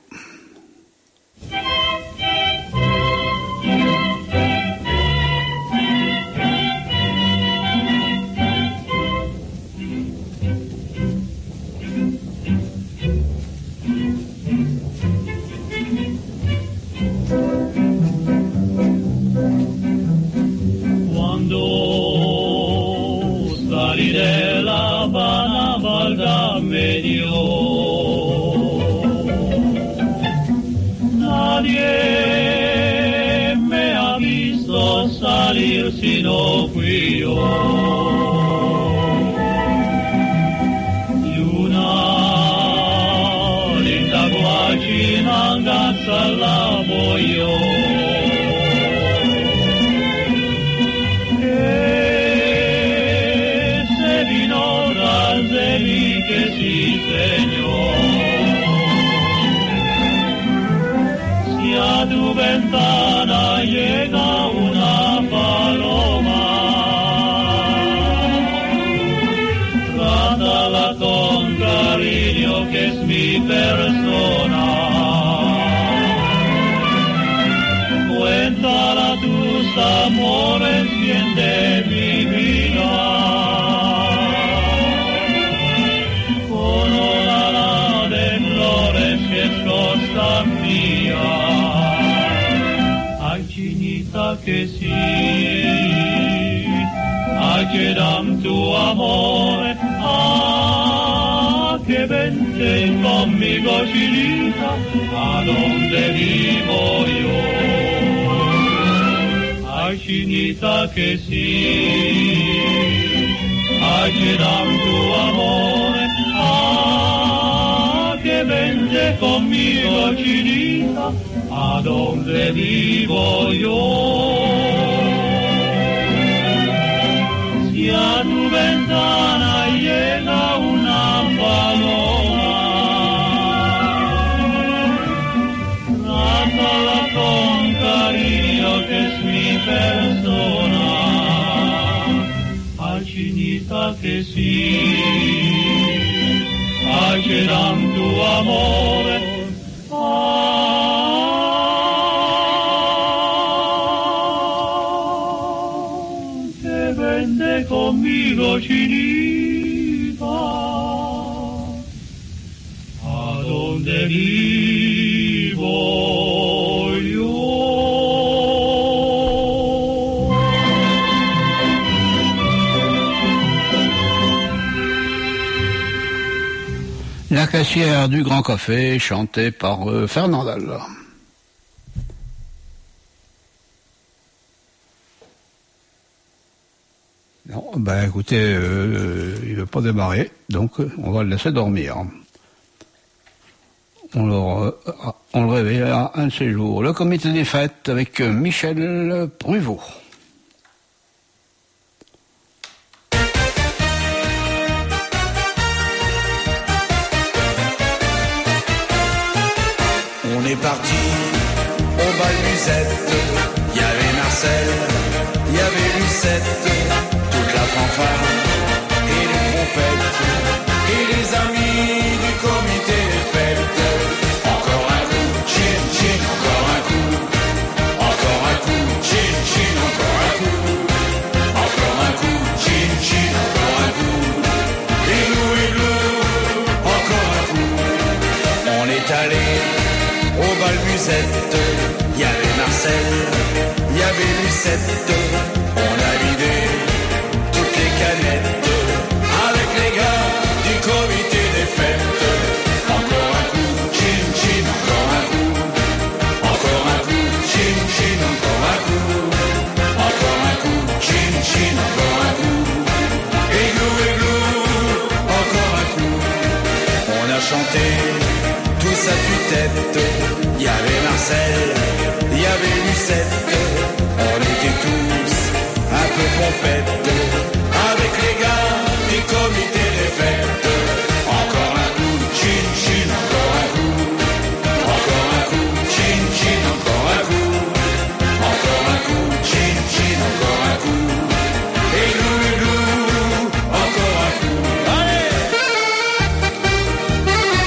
De La Habana válgame Dios, nadie me ha visto salir sino fui yo, y una linda guachinanganza la voy yo. Que sí, Señor, si a tu ventana llega una paloma, trátala con cariño que es mi persona, cuéntala tus amores bien de mi vida. Cosa mía, ay chinita que sí, ay que dam tu amor, que vente conmigo chinita, a donde vivo yo, ay chinita que sí, ay que dam tu amor, que vente conmigo, chinita, a donde vivo yo. Si a tu ventana llega una paloma, trátala con cariño que es mi persona, ay chinita que sí. Ay, que dan tu amor, que vende conmigo, chinita, a donde vivo yo. La caissière du Grand Café, chantée par Fernandel. Non, ben écoutez, il ne veut pas démarrer, donc on va le laisser dormir. On le réveillera un de ces jours. Le comité des fêtes avec Michel Pruvot. On est parti au bal musette, il y avait Marcel, il y avait Lucette, toute la fanfare et les trompettes, et les amis du comité des fêtes. Encore un coup, chin chin, encore un coup, encore un coup, chin chin, encore un coup, encore un coup, chin chin, encore un coup, igloo igloo, encore un coup. On est allé au bal musette, il y avait Marcel, il y avait Lucette, on a vidé toutes les canettes avec les gars du comité des fêtes. Encore un coup, chin chin, encore un coup, encore un coup, chin chin, encore un coup, encore un coup, chin chin, encore un coup, igloo igloo, encore un coup. On a chanté tous à tue-tête, il y avait Marcel, il y avait Lucette, on était tous un peu pompettes, avec les gars du comité des fêtes. Encore un coup, chin chin, encore un coup, encore un coup, chin chin, encore un coup, encore un coup, chin chin, encore un coup, igloo igloo, encore un coup. Allez!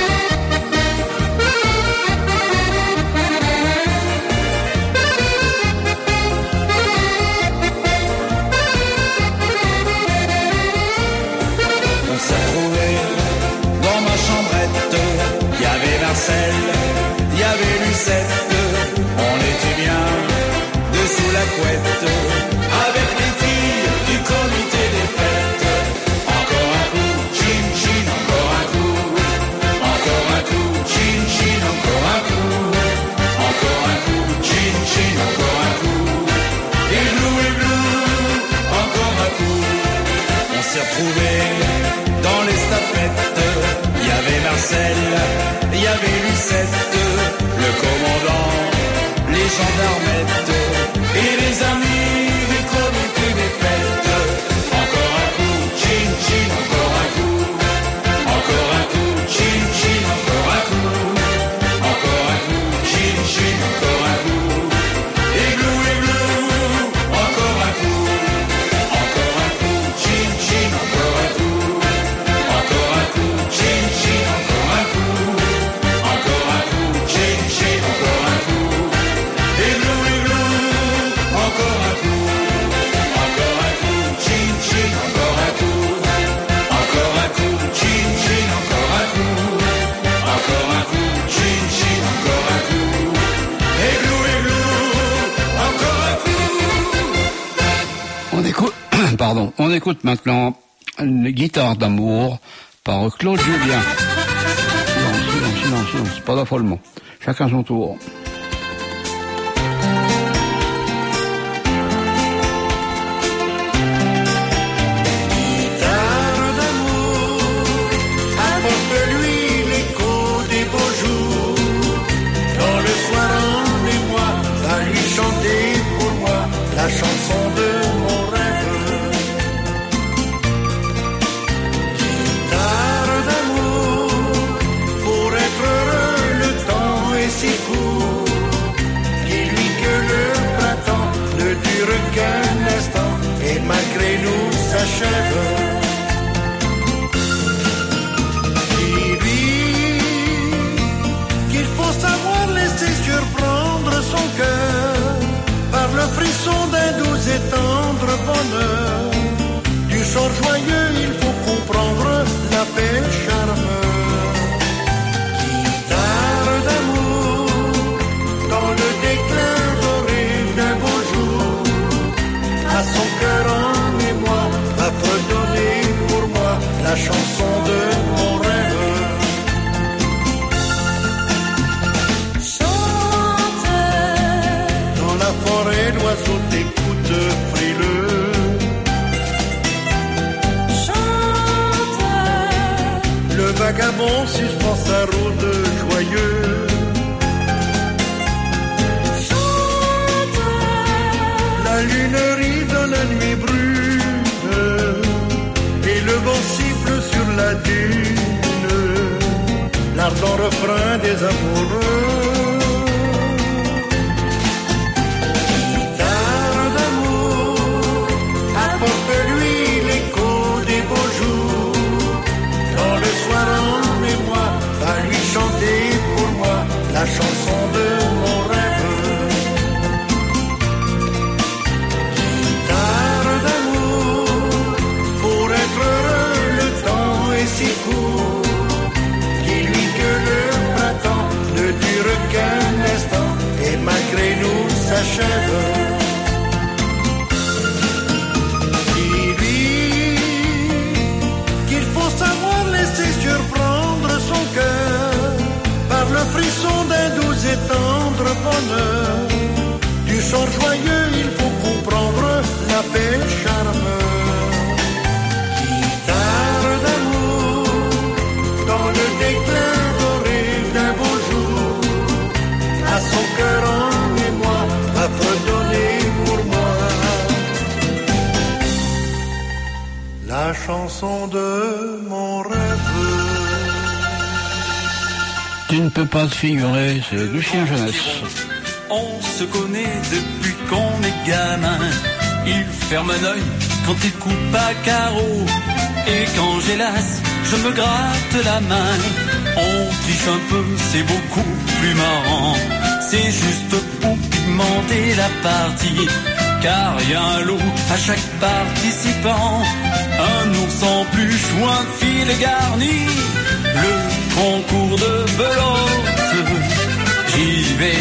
Lucette, on était bien dessous la couette, avec les filles du comité des fêtes. Encore un coup, chin chin, encore un coup. Encore un coup, chin chin, encore un coup. Encore un coup, chin chin, encore un coup. Igloo, encore un coup. On s'est retrouvés dans l'estafette. Il y avait Marcel, il y avait Lucette, le commandant, les gendarmettes et les amis du comité des fêtes. Encore un coup, chin chin, encore un coup. Encore un coup, chin chin, encore un coup. Encore un coup, chin chin, encore un coup. Igloo, encore un coup. Encore un coup, chin chin, encore un coup. Encore un coup, chin chin, encore un coup. Encore un coup, chin chin, encore un coup. Igloo, encore un coup. Encore un coup, chin chin, encore un coup. Encore un coup, chin chin, encore un coup. Encore un coup, chin chin, encore un coup. Igloo, encore un coup. On écoute maintenant une guitare d'amour par Claude Julien. Silence, pas d'affolement. Chacun son tour. Guitare d'amour, apporte-lui l'écho des beaux jours. Quand le soir en moi, va lui chanter pour moi la chanson de mon rêve. Guitare d'amour, pour être heureux le temps est si court. Dis-lui que le printemps ne dure qu'un instant et malgré nous s'achève. Dis-lui qu'il faut savoir laisser surprendre son cœur par le frisson d'un doux et tendre bonheur. Du sort joyeux il faut comprendre la paix charmeur. Guitare d'amour, dans le déclin doré d'un beau jour, à son cœur en émoi, va fredonner pour moi la chanson de mon rêve. Chante, Dans la forêt, l'oiseau t'écoute frileux. chante, Le vagabond suspend sa route joyeux. chante, La lune rit dans la nuit brune et le vent siffle sur la dune, l'ardent refrain des amoureux. Guitare d'amour, apporte-lui l'écho des beaux jours. Quand le soir en émoi, va lui chanter pour moi la chanson de mon rêve. Guitare d'amour, pour être heureux le temps est si court. Dis-lui que le printemps ne dure qu'un instant et malgré nous s'achève. Dis-lui qu'il faut savoir laisser surprendre son cœur par le frisson d'un doux et tendre bonheur. Du sort joyeux il faut comprendre la paix charmeur. Guitare d'amour, dans le déclin doré d'un beau jour, à son cœur en émoi, va fredonner pour moi la chanson de mon rêve. Tu ne peux pas te figurer, c'est Lucien Jeunesse. On se connaît depuis qu'on est gamin. Il ferme un œil quand il coupe à carreau. Et quand j'ai l'as, je me gratte la main. On triche un peu, c'est beaucoup plus marrant. C'est juste pour pigmenter la partie. Car y a un lot à chaque participant. Un ours en peluche ou un fil garni. Le concours de belote, j'y vais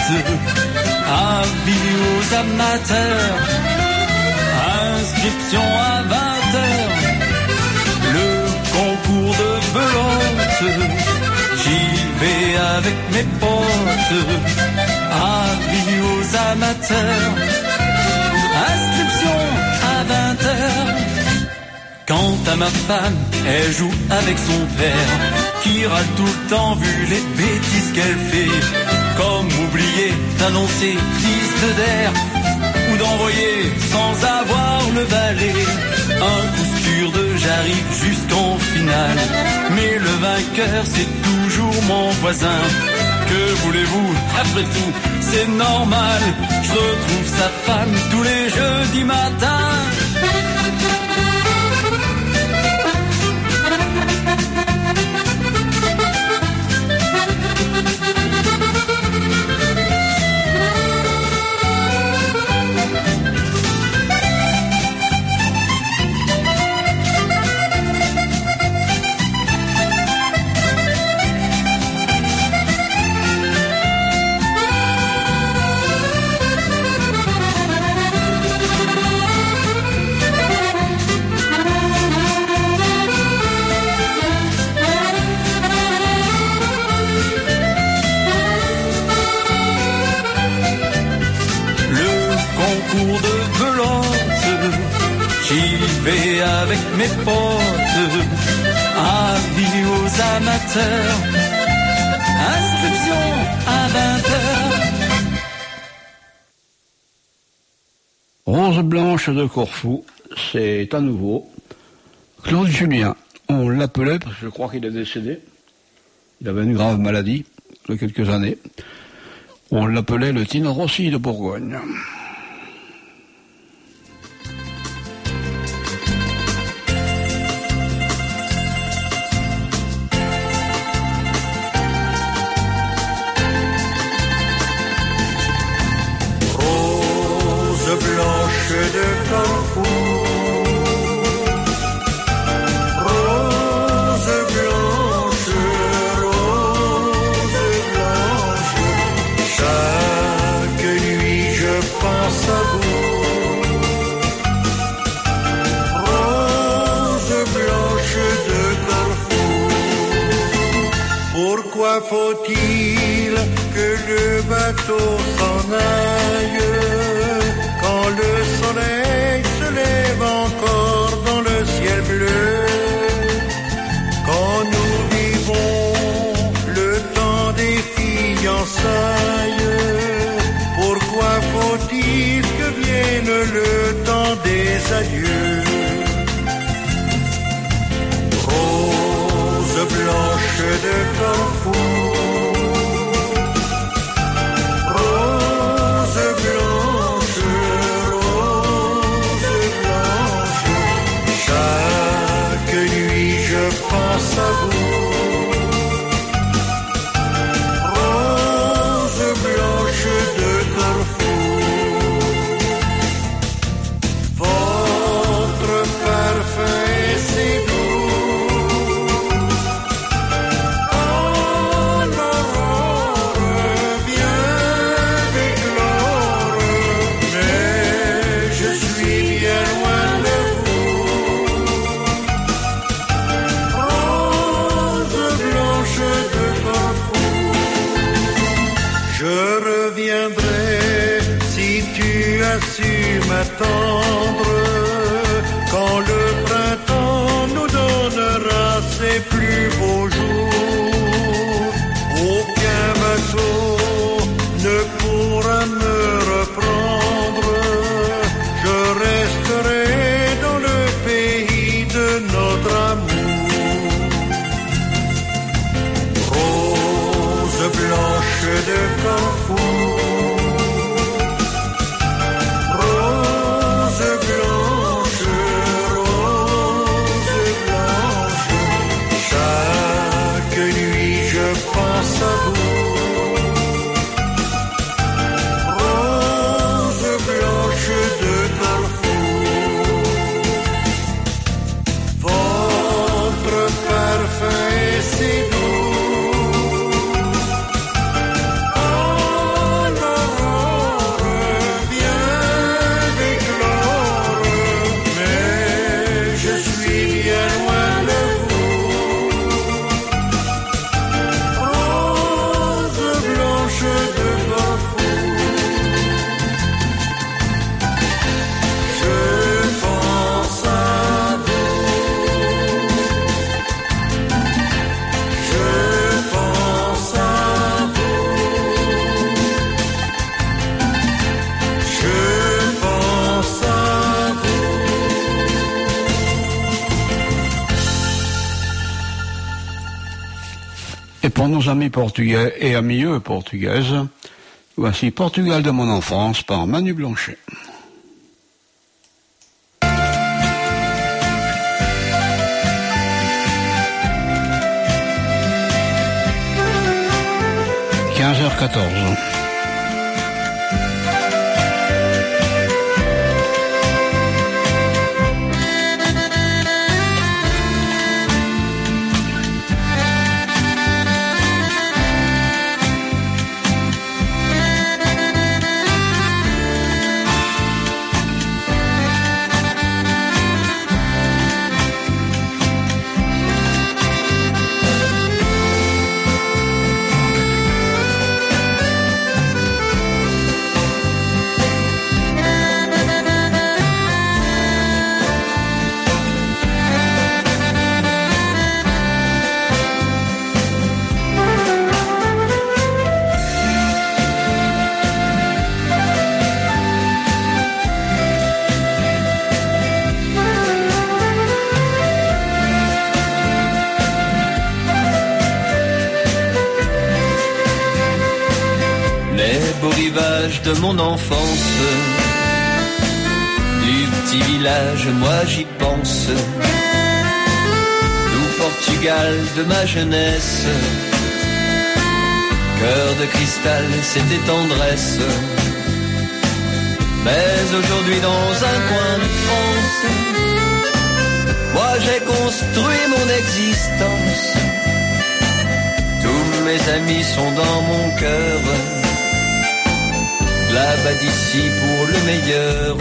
avis aux amateurs, inscription à 20h, le concours de belote, j'y vais avec mes potes, avis aux amateurs, inscription à 20h. Quant à ma femme, elle joue avec son père, qui râle tout le temps vu les bêtises qu'elle fait. Comme oublier d'annoncer liste d'air, ou d'envoyer sans avoir le valet. Un coup sûr de j'arrive jusqu'en finale, mais le vainqueur c'est toujours mon voisin. Que voulez-vous, après tout, c'est normal, je retrouve sa femme tous les jeudis matins. Avec mes potes, avis aux amateurs, inscription à 20h. Rose blanche de Corfou, c'est à nouveau Claude Julien. On l'appelait, parce que je crois qu'il est décédé, il avait une grave maladie de quelques années, on l'appelait le Tino Rossi de Bourgogne. De Corfou, rose blanche, chaque nuit je pense à vous. Rose blanche de Corfou, pourquoi faut-il que le bateau s'en aille quand le soleil se lève encore dans le ciel bleu, quand nous vivons le temps des fiançailles, pourquoi faut-il que vienne le temps des adieux? Rose blanche de Corfou, pense à vous. Rose blanche de Corfou, votre parfum c'est doux, en aurore vient d'éclore, mais je suis bien loin de vous. Je reviendrai si tu as su m'attendre, quand le printemps nous donnera ses plus beaux jours. Aucun bateau ne pourra me reprendre, je resterai dans le pays de notre amour. Rose blanche de Corfou, rose blanche, chaque Et pour nos amis portugais et amies portugaises, voici Portugal de mon enfance par Manu Blanchet. « 15h14 » De mon enfance, du petit village, moi j'y pense. D'où Portugal de ma jeunesse, cœur de cristal, c'était tendresse. Mais aujourd'hui dans un coin de France, moi j'ai construit mon existence. Tous mes amis sont dans mon cœur, là-bas d'ici pour le meilleur.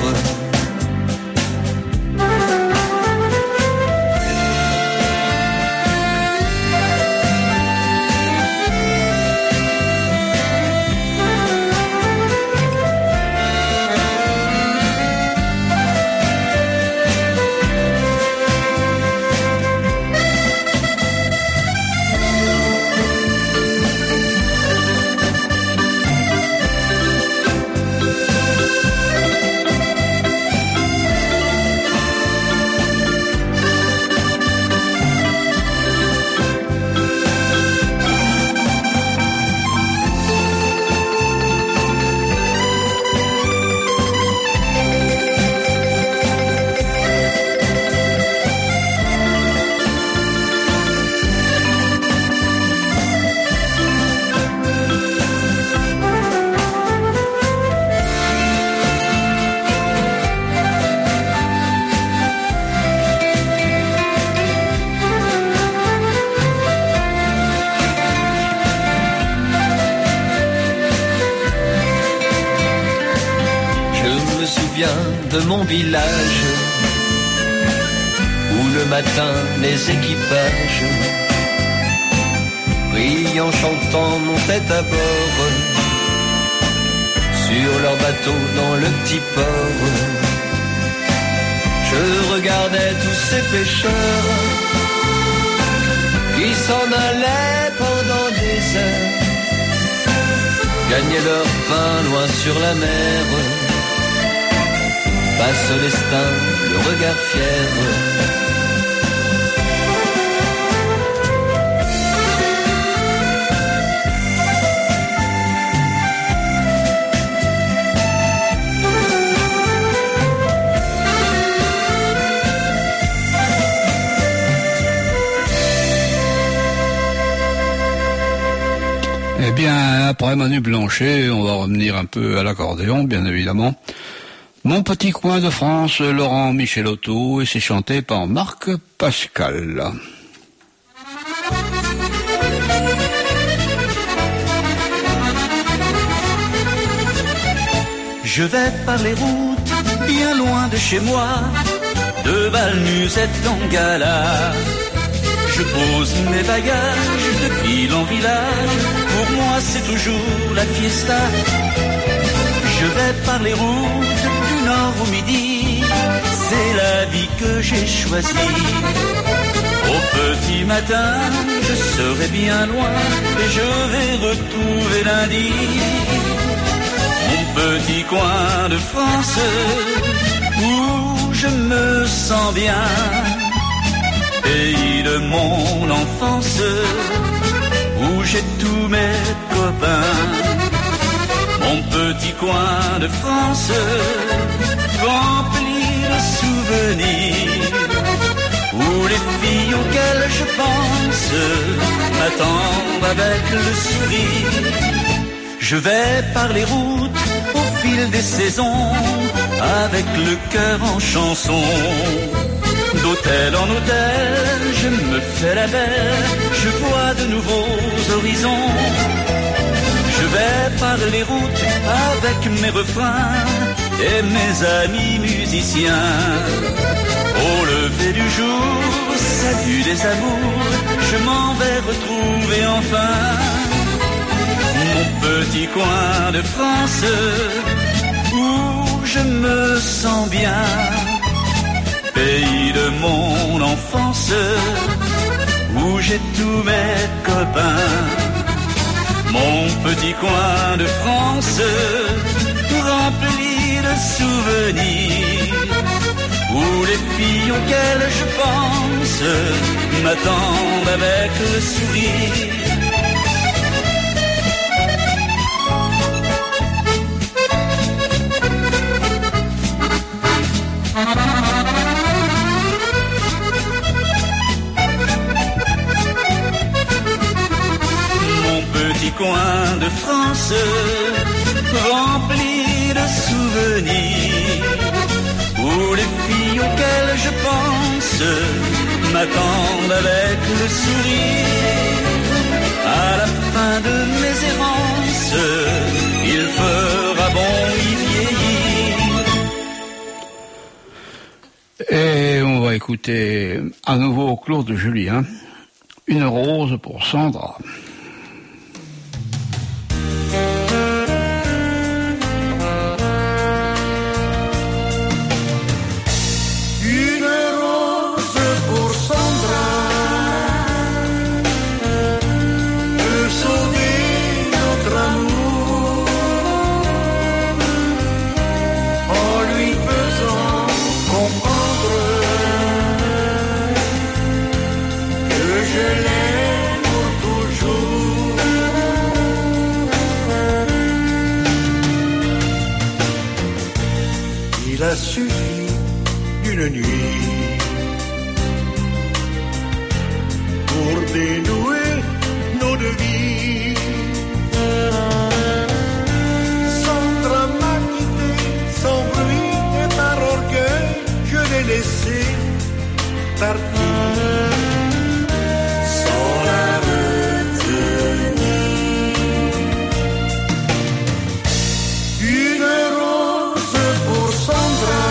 De mon village, où le matin les équipages, brillent en chantant, montaient à bord, sur leur bateau dans le petit port. Je regardais tous ces pêcheurs, qui s'en allaient pendant des heures, gagner leur pain loin sur la mer. Face au destin, le regard fier. Eh bien, après Manu Blanchet, on va revenir un peu à l'accordéon, bien évidemment. Mon petit coin de France, Laurent Michelotto, et c'est chanté par Marc Pascal. Je vais par les routes, bien loin de chez moi, de Valmusette en gala. Je pose mes bagages de ville en village, pour moi c'est toujours la fiesta. Je vais par les routes du nord au midi, c'est la vie que j'ai choisie. Au petit matin, je serai bien loin et je vais retrouver lundi mon petit coin de France où je me sens bien. Pays de mon enfance, où j'ai tous mes copains. Mon petit coin de France, rempli de souvenirs, où les filles auxquelles je pense m'attendent avec le sourire. Je vais par les routes au fil des saisons, avec le cœur en chanson. D'hôtel en hôtel, je me fais la belle, je vois de nouveaux horizons. Je vais par les routes avec mes refrains et mes amis musiciens. Au lever du jour, salut les amours, je m'en vais retrouver enfin mon petit coin de France où je me sens bien. Pays de mon enfance où j'ai tous mes copains. Mon petit coin de France rempli de souvenirs, où les filles auxquelles je pense m'attendent avec le sourire. Coin de France rempli de souvenirs, où les filles auxquelles je pense m'attendent avec le sourire. À la fin de mes errances, il fera bon y vieillir. Et on va écouter à nouveau Claude Julien, Une rose pour Sandra. Il a suffi d'une nuit pour dénouer nos deux vies. Sandra m'a quitté sans bruit et par orgueil, je l'ai laissé partir sans la retenir. Une rose pour Sandra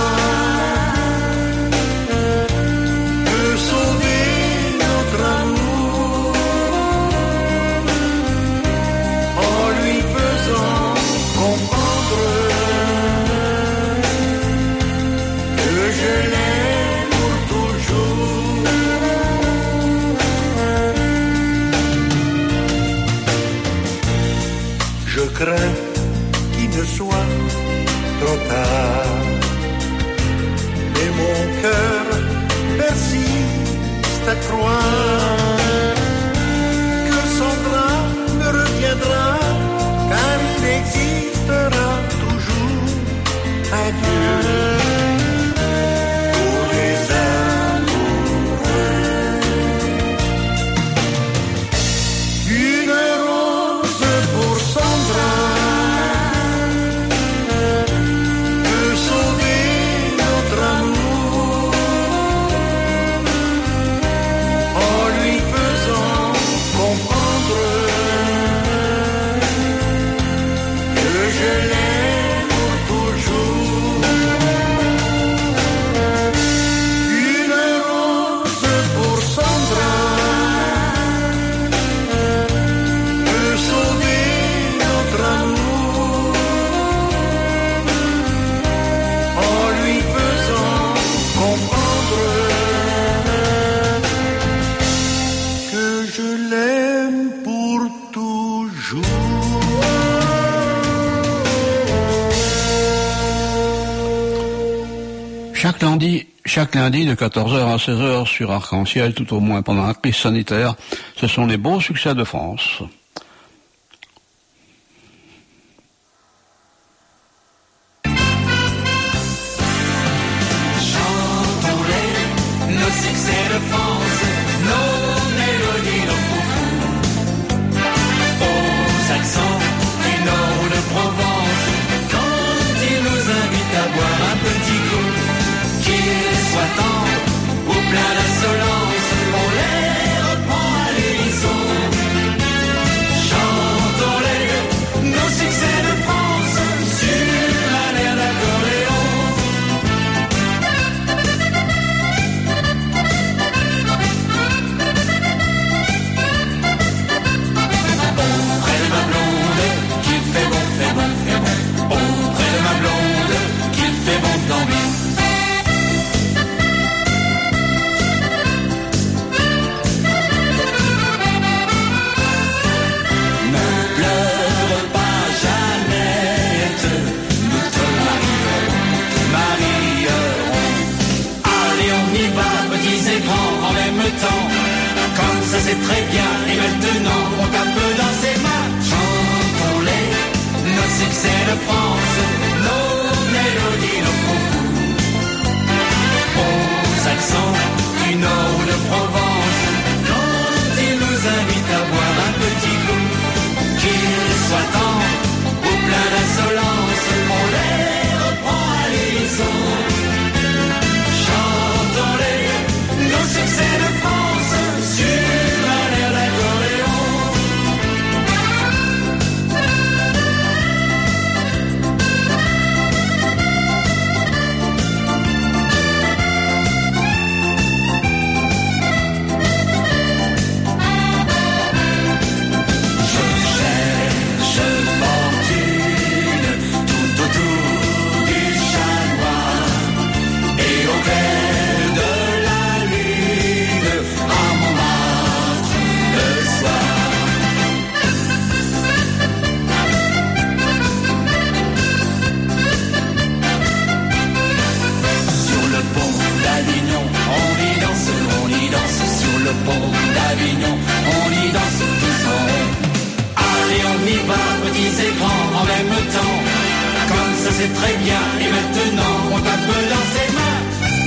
peut sauver notre amour en lui faisant comprendre que je l'aime pour toujours. Je crains qu'il ne soit trop tard, mais mon cœur persiste à croire que Sandra me reviendra, car il existera toujours un Dieu pour les amoureux. Une rose pour Sandra peut sauver notre amour en lui faisant comprendre que je l'aime pour toujours. Une rose pour Sandra peut sauver notre amour en lui faisant comprendre que je l'aime pour toujours. Chaque lundi de 14h à 16h sur Arc-en-Ciel, tout au moins pendant la crise sanitaire, ce sont les beaux succès de France. c'est très bien, et maintenant on tape dans ses mains. Chantons-les, nos succès de France, nos mélodies, nos fous-fous. Aux accents du Nord ou de Provence, quand ils nous invitent à boire un petit coup, qu'ils soient tendres ou plein d'insolence, on les reprend à l'unisson. Chantons-les, nos succès de France, sur un air d'accordéon. Je cherche fortune tout autour du chat noir et au clair de la lune à Montmartre le soir. Sur le pont d'Avignon, on y danse, sur le pont d'Avignon, on y danse tous en rond. Allez, on y va, petits et grands en même temps, comme ça c'est très bien, et maintenant on tape dans ses mains.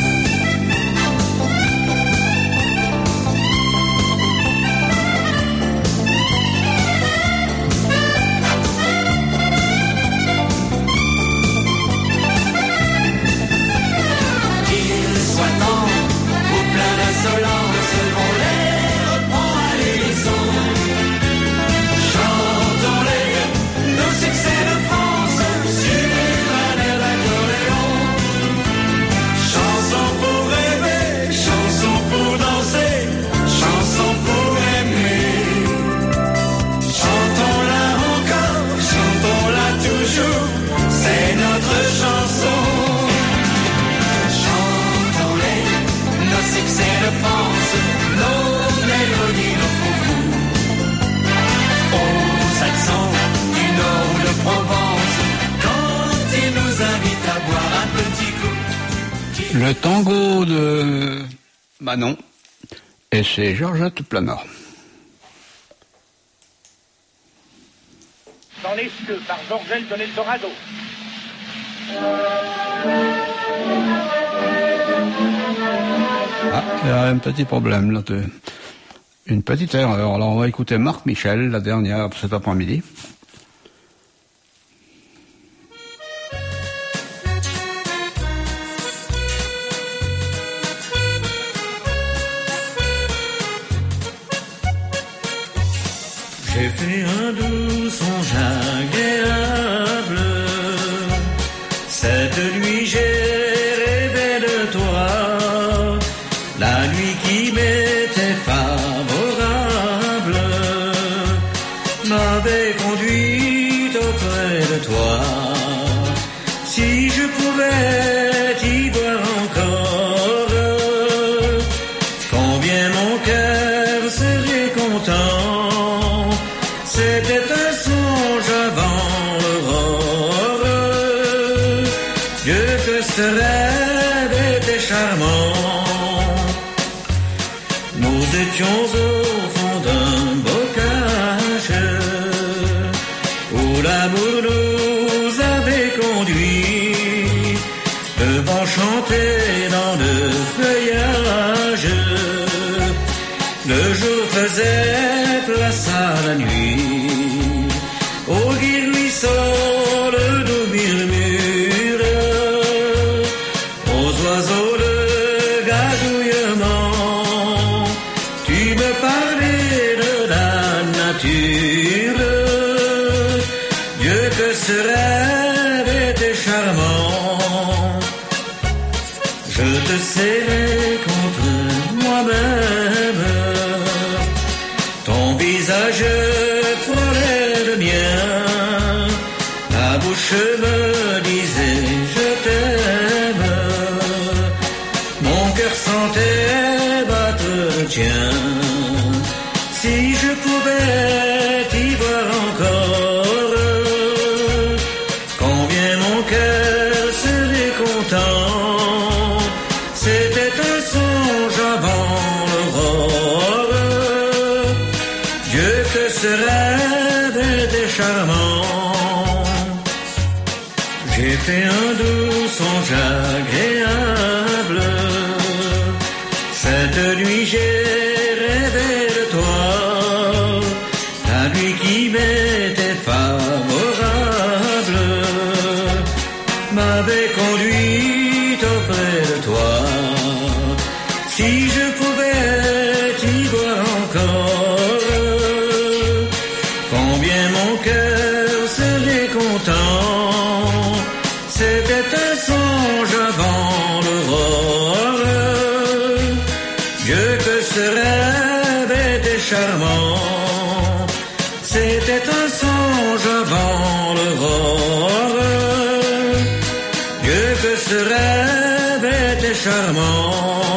Qu'ils soient tendres ou plein d'insolence, on les reprend à l'unisson. Chantons-les, nos succès de France, sur un air d'accordéon. Chanson pour rêver, chanson pour danser, chanson pour aimer. Chantons-la encore, chantons-la toujours, c'est notre chanson. Chantons-les, nos succès de France, nos mélodies, nos fous-fous. Aux accents du Nord ou de Provence, quand ils nous invitent à boire un petit coup. Le tango de Manon, et c'est Georgette Plana. Dans les cieux, par Georgel de l'Eldorado. Ah, il y a un petit problème là, une petite erreur. Alors on va écouter Marc Michel, la dernière cet après-midi. J'ai fait un doux songe agréable. Cette nuit j'ai rêvé de toi, la nuit qui m'était favorable m'avait conduit auprès de toi. Si je pouvais t'y voir encore, combien mon cœur serait content. C'était un songe avant l'aurore. Dieu que ce rêve était charmant. Nous étions au fond d'un bocage où l'amour nous avait conduits, devant chanter dans le feuillage. Le jour faisait place à la nuit, au gai ruisseau le doux murmure, aux oiseaux le gazouillement. Tu me parlais de la nature, Dieu que ce rêve était charmant. Je te serrais contre moi-même, ton visage frôlait le mien, ta bouche me disait je t'aime, mon cœur sentait battre le tien. Si je pouvais t'y voir encore, combien mon cœur serait content. C'était un songe avant l'aurore. que ce rêve était charmant. J'ai fait un doux songe agréable. Cette nuit j'ai rêvé de toi, la nuit qui m'était favorable m'avait conduit auprès de toi. Si je pouvais t'y voir encore, combien mon cœur serait content. C'était un songe avant l'aurore. Dieu que ce rêve était charmant. C'était un songe avant l'aurore. Dieu que ce rêve était charmant.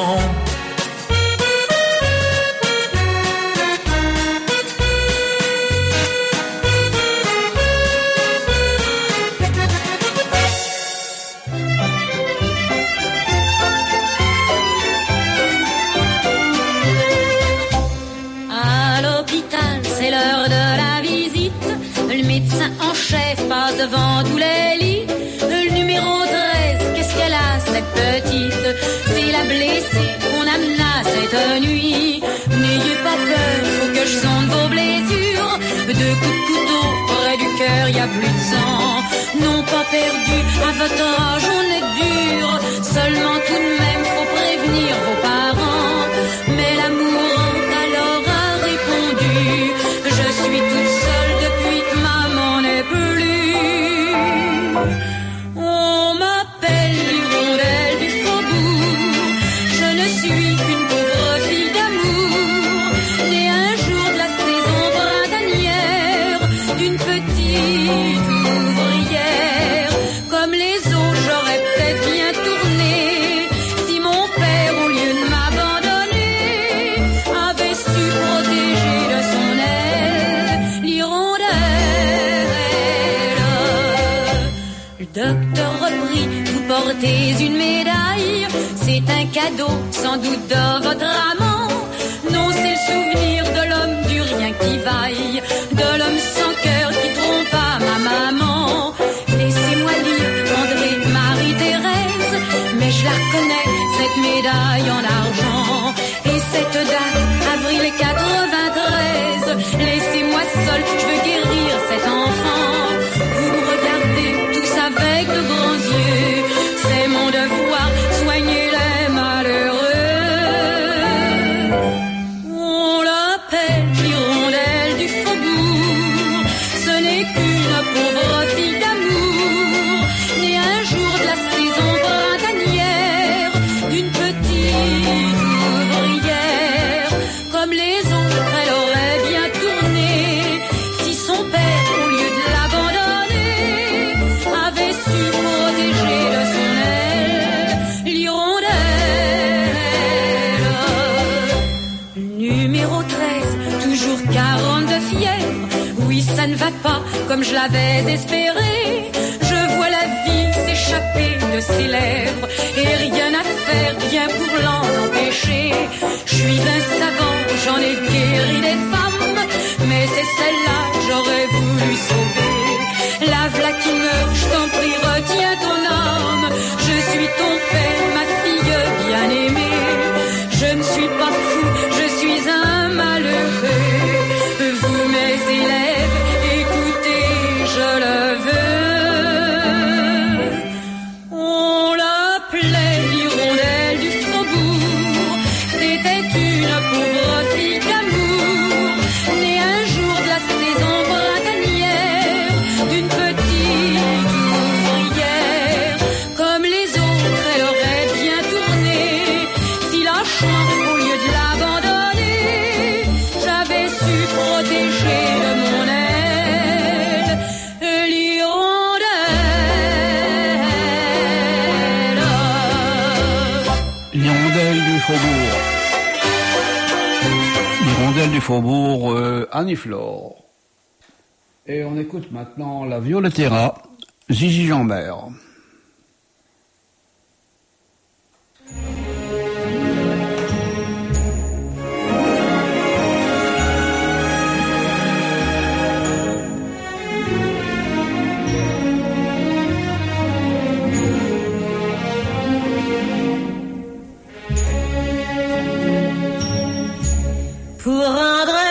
En chef passe devant tous les lits. Le numéro 13, qu'est-ce qu'elle a cette petite? C'est la blessée qu'on amena cette nuit. N'ayez pas peur, faut que je sonde vos blessures. Deux coups de couteau près du cœur, y a plus de sang. Non pas perdu, à votre âge on est dur. Seulement tout de même faut prévenir vos parents. Mais l'amourante alors a répondu: je suis toute seule depuis que maman n'est plus. On m'appelle l'hirondelle du faubourg. Je ne suis qu'une pauvre fille d'amour, née un jour de la saison printanière, d'une petite ouvrière. Comme les autres, j'aurais peut-être bien tourné si mon père, au lieu de m'abandonner, avait su protéger de son aile l'hirondelle. Le docteur reprit: vous portez une médaille, c'est un cadeau sans doute de votre amant. Non, c'est le souvenir de l'homme du rien qui vaille, de l'homme sans cœur qui trompa ma maman. Laissez-moi lire André, Marie-Thérèse, mais je la reconnais, cette médaille en argent. Et cette date, avril 93, laissez-moi seul, je veux guérir cet enfant. Vous me regardez tous avec de grands yeux, c'est mon devoir, soigner les malheureux. On l'appelle l'hirondelle du faubourg, ce n'est qu'une pauvre fille d'amour, née un jour de la saison printanière, d'une petite ouvrière. Comme les autres, elle aurait bien tourné si son père, au lieu de l'abandonner, avait su protéger de son aile l'hirondelle. Numéro 13, toujours 40 de fièvre. Oui, ça ne va pas comme je l'avais espéré. Je vois la vie s'échapper de ses lèvres et rien à faire, rien pour l'en empêcher. Je suis un savant, j'en ai guéri des femmes, mais c'est celle-là que j'aurais voulu sauver. La v'là qui meurt, je t'en prie, retiens ton âme. Je suis ton père, ma fille bien-aimée. Je ne suis pas fou, je suis un malheureux. Vous, mes élèves, écoutez, je le veux. On l'appelait l'hirondelle du faubourg. C'était une pauvre fille d'amour, née un jour de la saison printanière, d'une petite ouvrière. Comme les autres, elle aurait bien tourné si lâchement, au lieu de l'abandonner, j'avais su protéger de mon aile l'hirondelle. L'hirondelle du faubourg. L'hirondelle du faubourg, Annie Flore. Et on écoute maintenant la Violetera, Zizi Jeanbert.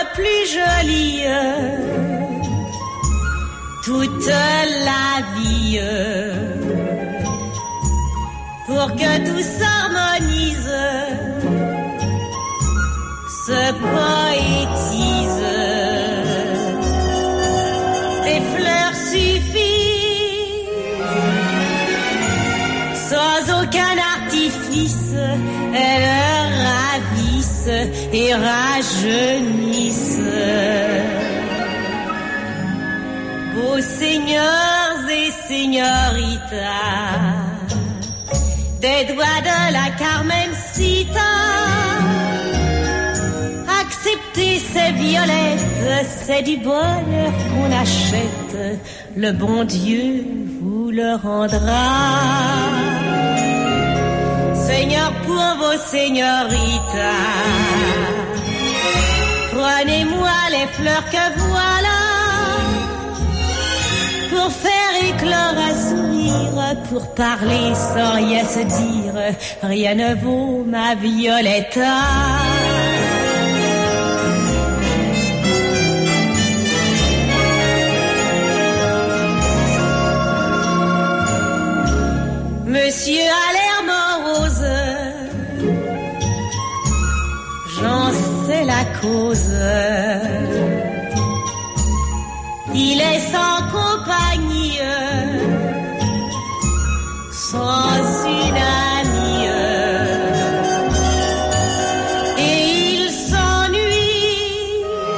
plus jolie toute la vie, pour que tout s'harmonise, se poétise. Des fleurs suffisent, sans aucun artifice, elles ravissent et rajeunissent. Beaux seigneurs et señoritas, des doigts de la Carmencita, acceptez ces violettes, c'est du bonheur qu'on achète, le bon Dieu vous le rendra. Seigneur, pour vos señoritas, prenez-moi les fleurs que voilà, pour faire éclore un sourire, pour parler sans rien se dire, rien ne vaut ma Violetta. Monsieur a l'air morose, j'en sais la cause. Il est sans compagnie, sans une amie, et il s'ennuie,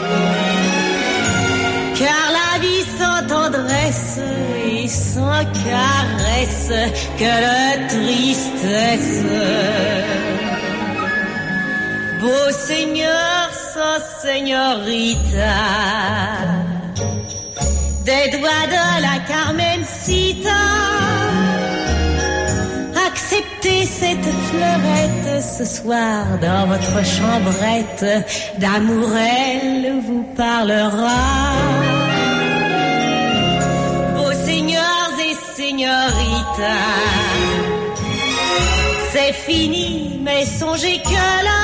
car la vie sans tendresse et sans caresse, que de tristesse. Beau seigneur sans señorita, des doigts de la Carmencita, acceptez cette fleurette ce soir dans votre chambrette, d'amour elle vous parlera. Beaux seigneurs et señoritas, c'est fini, mais songez que là,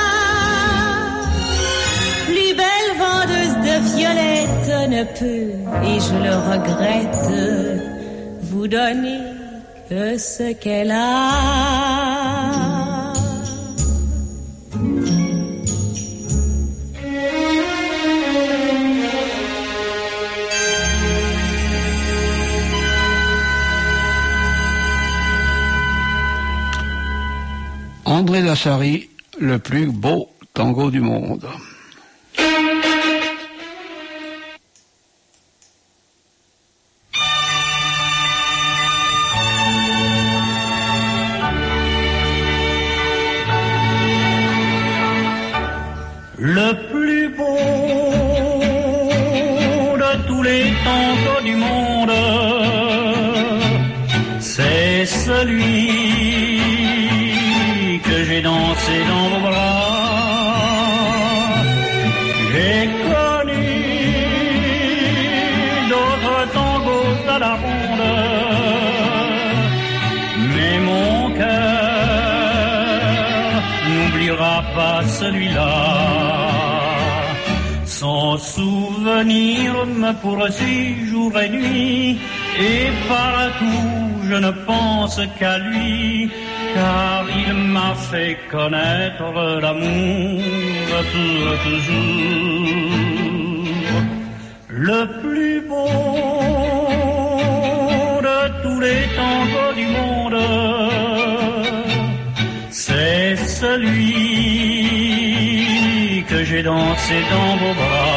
plus belle vendeuse de violettes ne peut, et je le regrette, vous donner que ce qu'elle a. André Dassary, le plus beau tango du monde. Le plus beau de tous les tangos du monde, c'est celui que j'ai dansé dans vos bras. J'ai connu d'autres tangos à la ronde, mais mon cœur n'oubliera pas celui-là. Son souvenir me poursuit jour et nuit, et partout je ne pense qu'à lui, car il m'a fait connaître l'amour pour toujours. Le plus beau de tous les tangos du monde, c'est celui que j'ai dansé dans vos bras.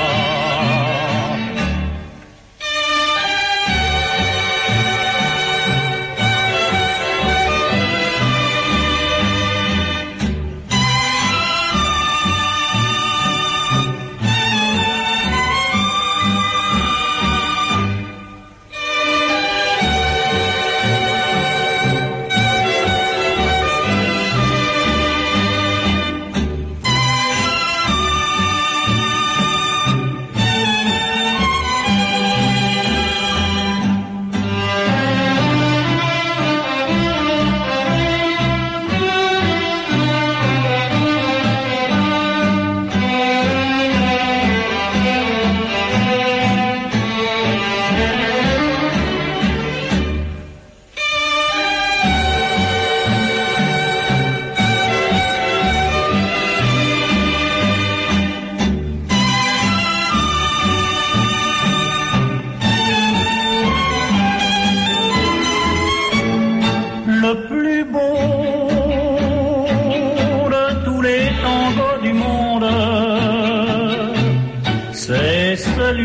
c'est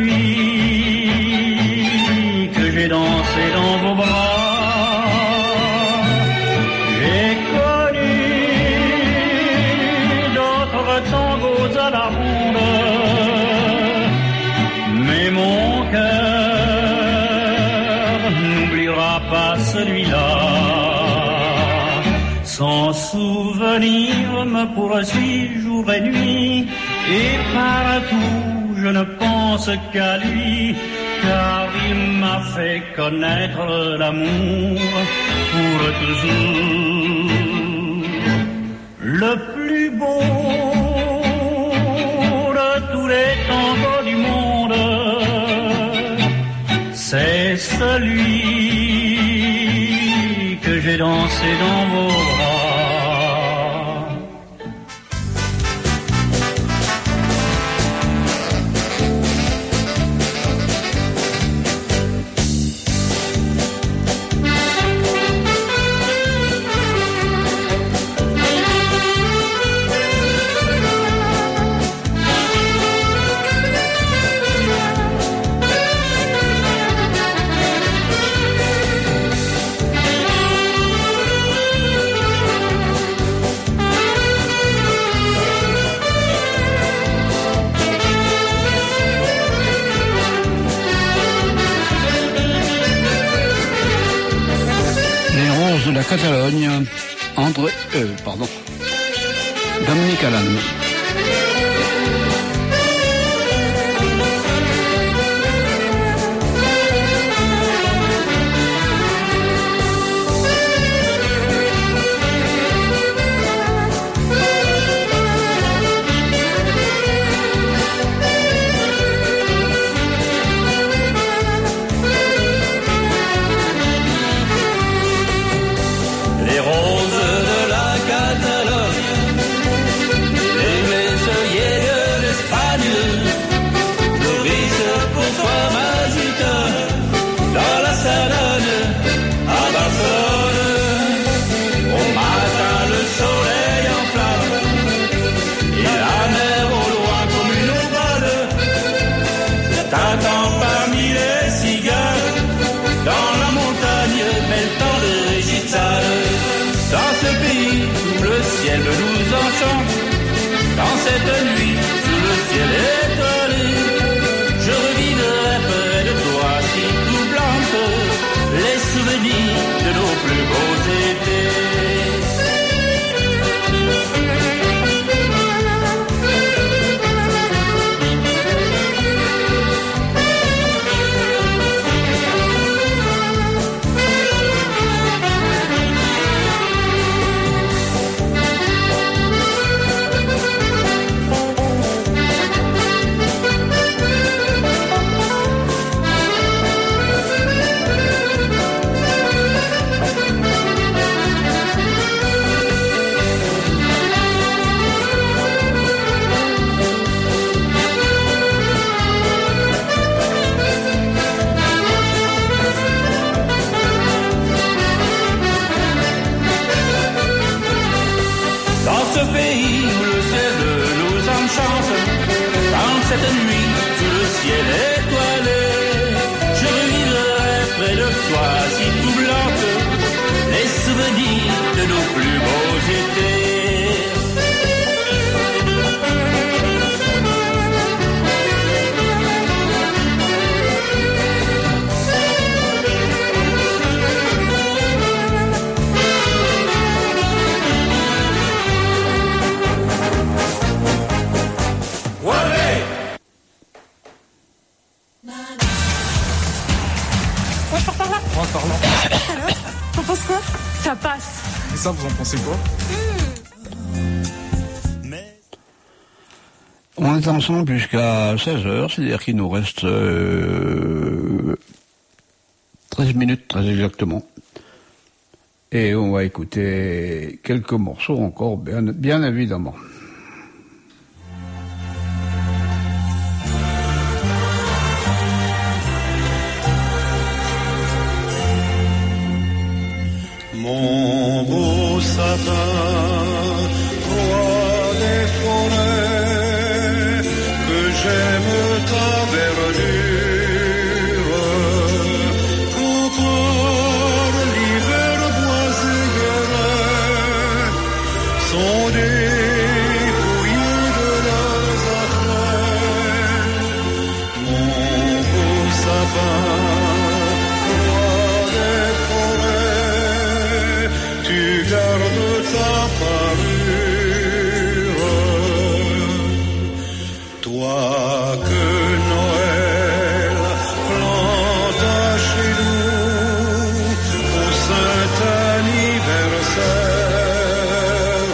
celui que j'ai dansé dans vos bras. J'ai connu d'autres tangos à la ronde, mais mon cœur n'oubliera pas celui-là. Son souvenir me poursuit jour et nuit, et partout je ne pense qu'à lui, car il m'a fait connaître l'amour pour toujours. Le plus beau de tous les tangos du monde, c'est celui que j'ai dansé dans vos bras. De la Catalogne, Dominique Allan. Les roses de la Catalogne, les œillets de l'Espagne, fleurissent pour toi magique, dans la Salonne, à Barcelone. Au matin le soleil en flamme, et la mer au loin comme une ovale, t'attends parmi les cigales, dans la montagne, belle temps de gitane. Dans ce pays où le ciel nous enchante, dans cette nuit sous le ciel étoilé, je revivrai près de toi si troublante les souvenirs de nos plus beaux étés. Cette nuit, sous le ciel étoilé, je revivrai près de toi si troublante les souvenirs de nos plus beaux étés. Alors, t'en penses quoi? Ça passe. Et ça, vous en pensez quoi? On est ensemble jusqu'à 16h, c'est-à-dire qu'il nous reste 13 minutes très exactement. Et on va écouter quelques morceaux encore, bien évidemment. Mon beau sapin, roi des forêts, que j'ai j'aime ta verdure. Quand par l'hiver bois et guérets sont dépouillés de leurs attraits, mon beau sapin, roi des forêts, tu gardes ta parure. Toi que Noël planta chez nous au saint anniversaire,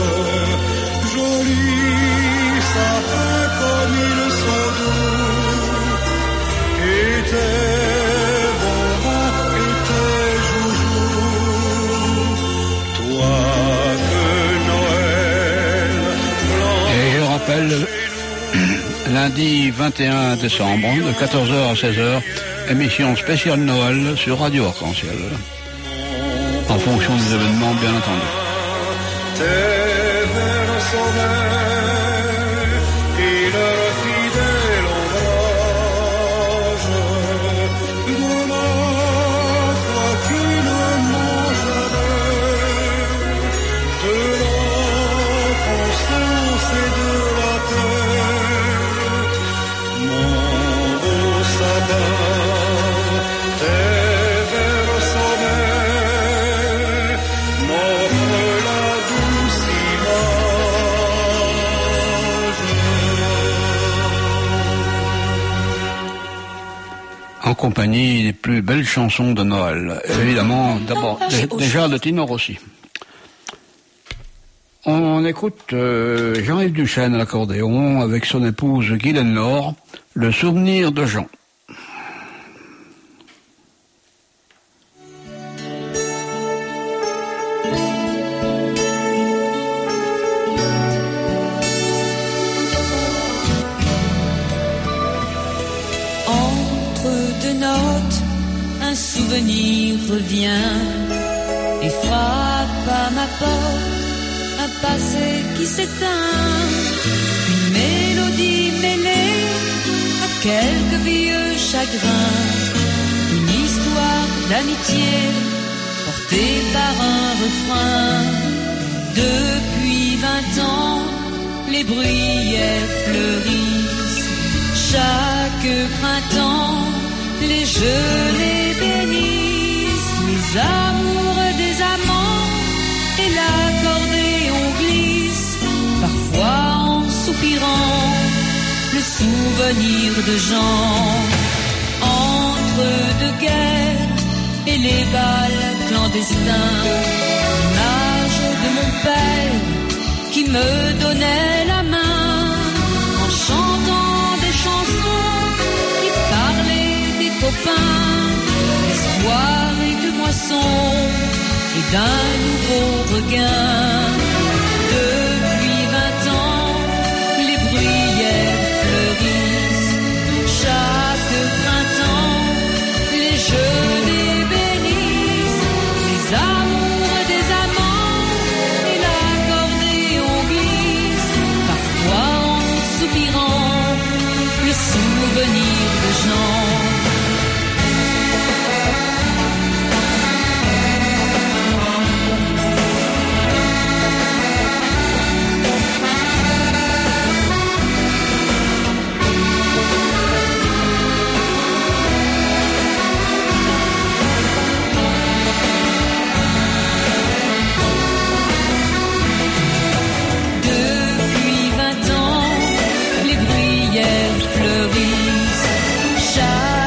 jolis sapins comme ils sont doux, et tes bonbons et tes joujoux. Toi que Noël planta. Et je rappelle, lundi 21 décembre, de 14h à 16h, émission spéciale Noël sur Radio Arc-en-Ciel. En fonction des événements, bien entendu. Tes vers sommeils et leur fidèle ombrage, de la foi qui ne ment jamais, de la constance et de la paix. Mon beau sabbat, tes vers sommeils m'offrent la douce image. En compagnie des plus belles chansons de Noël. Évidemment, d'abord, déjà de Tino Rossi. On écoute Jean-Yves Duchesne à l'accordéon avec son épouse Guylaine Laure, Le souvenir de Jean. Entre deux notes, un souvenir revient et frappe à ma porte, un passé qui s'éteint, une mélodie mêlée à quelques vieux chagrins, une histoire d'amitié portée par un refrain. Depuis 20 ans, les bruyères fleurissent. Chaque printemps, les gelées bénissent les amours des amants et l'accordéon glisse, parfois en soupirant, le souvenir de Jean. Entre deux guerres et les bals clandestins, l'image de mon père qui me donnait la main en chantant des chansons qui parlaient des copains, d'espoir et de moisson et d'un nouveau regain. Depuis 20 ans, les bruyères fleurissent. Chaque printemps, les gelées bénissent les amours des amants et l'accordéon glisse, parfois en soupirant, le souvenir de Jean. Depuis 20 ans, les bruyères fleurissent. Chaque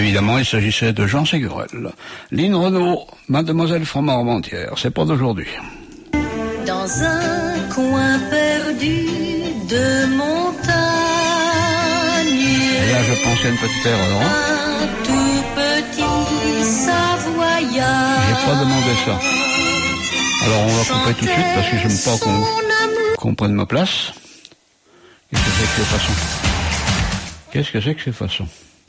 évidemment, il s'agissait de Jean Ségurel. Lynn Renaud, Mademoiselle Froment-Armentières, c'est pas d'aujourd'hui. Dans un coin perdu de montagne. Et là, je pensais à une petite erreur. Hein? Un tout petit Savoyard. J'ai pas demandé ça. Alors, on va couper tout de suite parce que j'aime pas qu'on prenne ma place. Qu'est-ce que c'est que ces façons? Qu'est-ce que c'est que ces façons?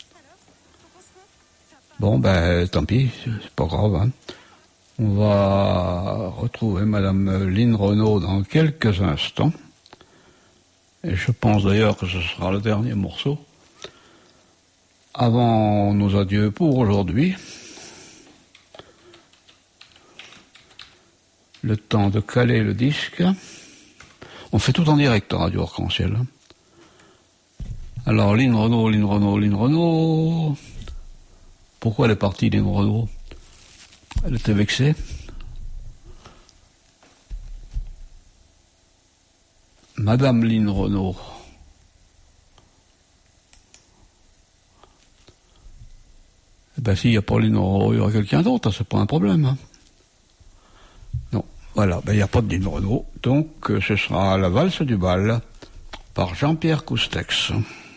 Bon, ben, tant pis, c'est pas grave. Hein. On va retrouver Madame Lynn Renaud dans quelques instants. Et je pense d'ailleurs que ce sera le dernier morceau. Avant nos adieux pour aujourd'hui. Le temps de caler le disque. On fait tout en direct à Radio Arc-en-Ciel. Alors, Lynn Renaud. Pourquoi elle est partie, Lynn Renaud? Elle était vexée. Madame Lynn Renaud. Eh ben, s'il n'y a pas Lynn Renaud, il y aura quelqu'un d'autre, c'est pas un problème. Hein. Non, voilà, ben, il n'y a pas de Lynn Renaud, donc ce sera la valse du bal par Jean-Pierre Coustex.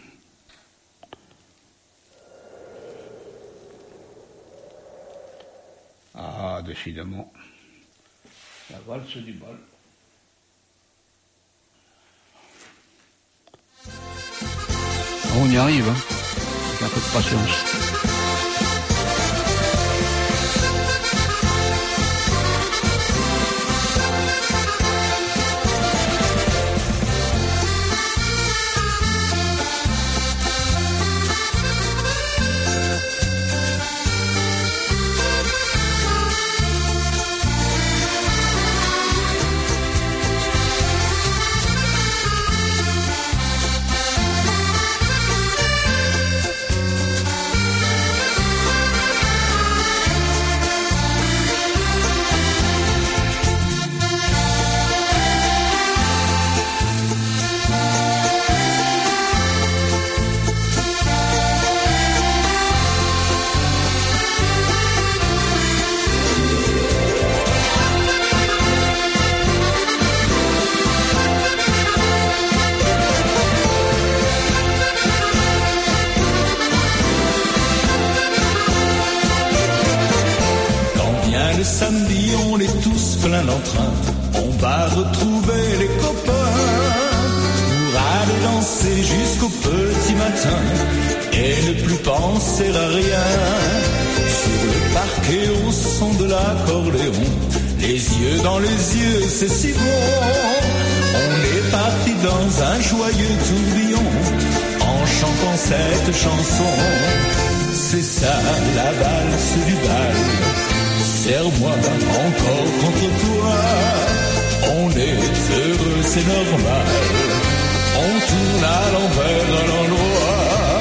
Ah, décidément, la valse du bal. On y arrive, hein, avec un peu de patience. Le samedi, on est tous plein d'entrain. On va retrouver les copains pour aller danser jusqu'au petit matin et ne plus penser à rien. Sur le parquet au son de l'accordéon, les yeux dans les yeux, c'est si bon. On est parti dans un joyeux tourbillon en chantant cette chanson. C'est ça la valse du bal. Serre-moi encore contre toi. On est heureux, c'est normal. On tourne à l'envers, à l'endroit.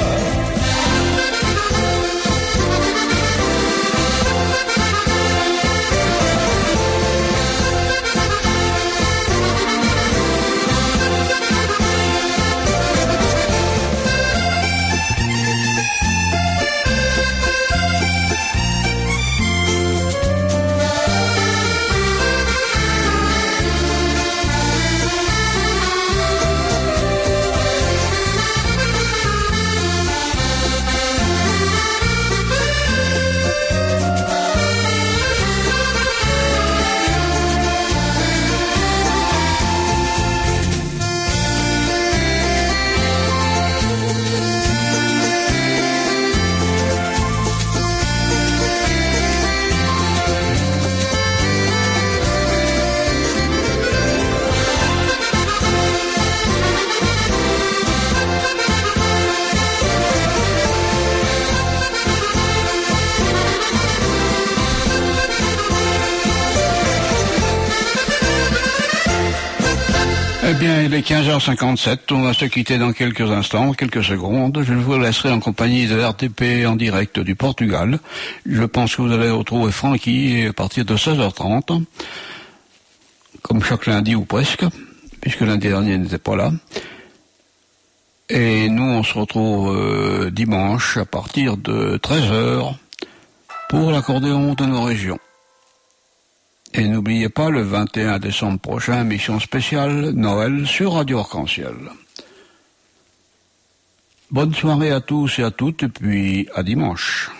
Eh bien, il est 15h57, on va se quitter dans quelques instants, quelques secondes. Je vous laisserai en compagnie de RTP en direct du Portugal. Je pense que vous allez retrouver Francky à partir de 16h30, comme chaque lundi ou presque, puisque lundi dernier n'était pas là. Et nous, on se retrouve dimanche à partir de 13h pour l'accordéon de nos régions. Et n'oubliez pas, le 21 décembre prochain, émission spéciale Noël sur Radio Arc-en-Ciel. Bonne soirée à tous et à toutes, et puis à dimanche.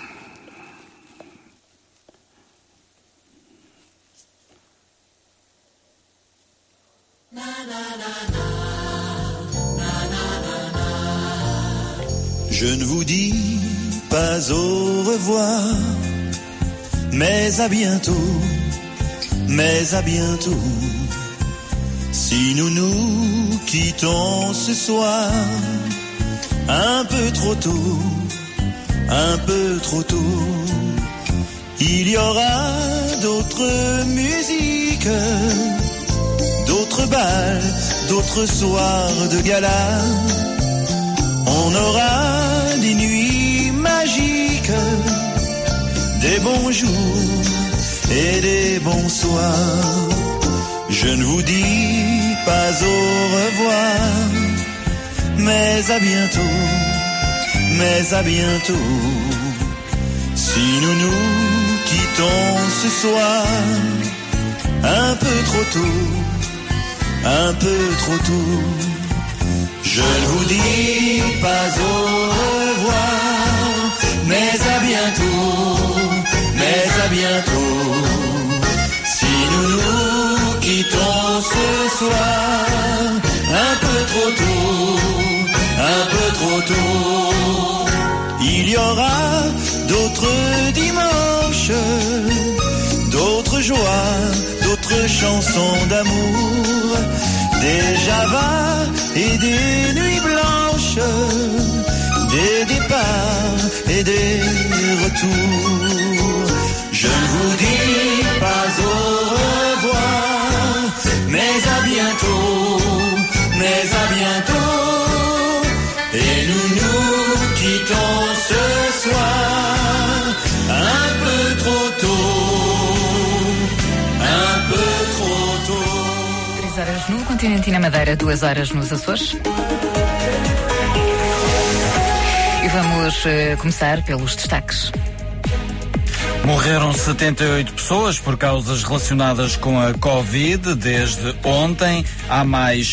Je ne vous dis pas au revoir, mais à bientôt, mais à bientôt. Si nous nous quittons ce soir, un peu trop tôt, un peu trop tôt, il y aura d'autres musiques, d'autres bals, d'autres soirs de gala. On aura des nuits magiques, des bons jours et des bons soirs. Je ne vous dis pas au revoir, mais à bientôt, mais à bientôt. Si nous nous quittons ce soir, un peu trop tôt, un peu trop tôt. Je ne vous dis pas au revoir, mais à bientôt, mais à bientôt. Si nous nous quittons ce soir, un peu trop tôt, un peu trop tôt. Il y aura d'autres dimanches, d'autres joies, d'autres chansons d'amour, des javas et des nuits blanches, des départs et des retours. Je ne vous dis pas au revoir, mais à bientôt, mais à bientôt. Et nous nous quittons ce soir, un peu trop tôt, un peu trop tôt. 3 horas no continente e na Madeira, 2 horas nos Açores. E vamos começar pelos destaques. Morreram 78 pessoas por causas relacionadas com a Covid desde ontem. Há mais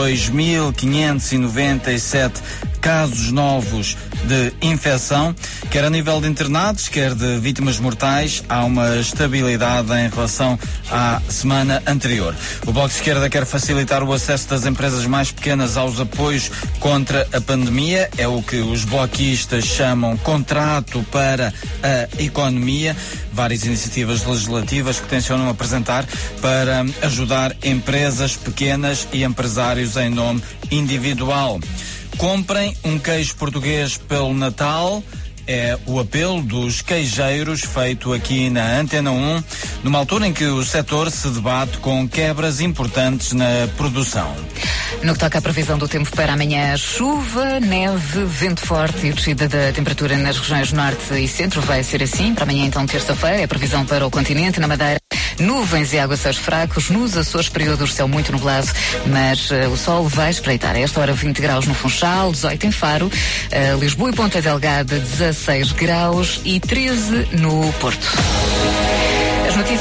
2.597 casos novos de infecção. Quer a nível de internados, quer de vítimas mortais, há uma estabilidade em relação à semana anterior. O Bloco de Esquerda quer facilitar o acesso das empresas mais pequenas aos apoios contra a pandemia. É o que os bloquistas chamam contrato para a economia. Várias iniciativas legislativas que tencionam apresentar para ajudar empresas pequenas e empresários em nome individual. Comprem um queijo português pelo Natal. É o apelo dos queijeiros feito aqui na Antena 1, numa altura em que o setor se debate com quebras importantes na produção. No que toca à previsão do tempo para amanhã, chuva, neve, vento forte e descida da temperatura nas regiões norte e centro. Vai ser assim para amanhã, então, terça-feira. É previsão para o continente, na Madeira, nuvens e aguaceiros fracos. Nos Açores, períodos de céu muito nublado, mas o sol vai espreitar. A esta hora, 20 graus no Funchal, 18 em Faro, Lisboa e Ponta Delgada, 16 graus e 13 no Porto.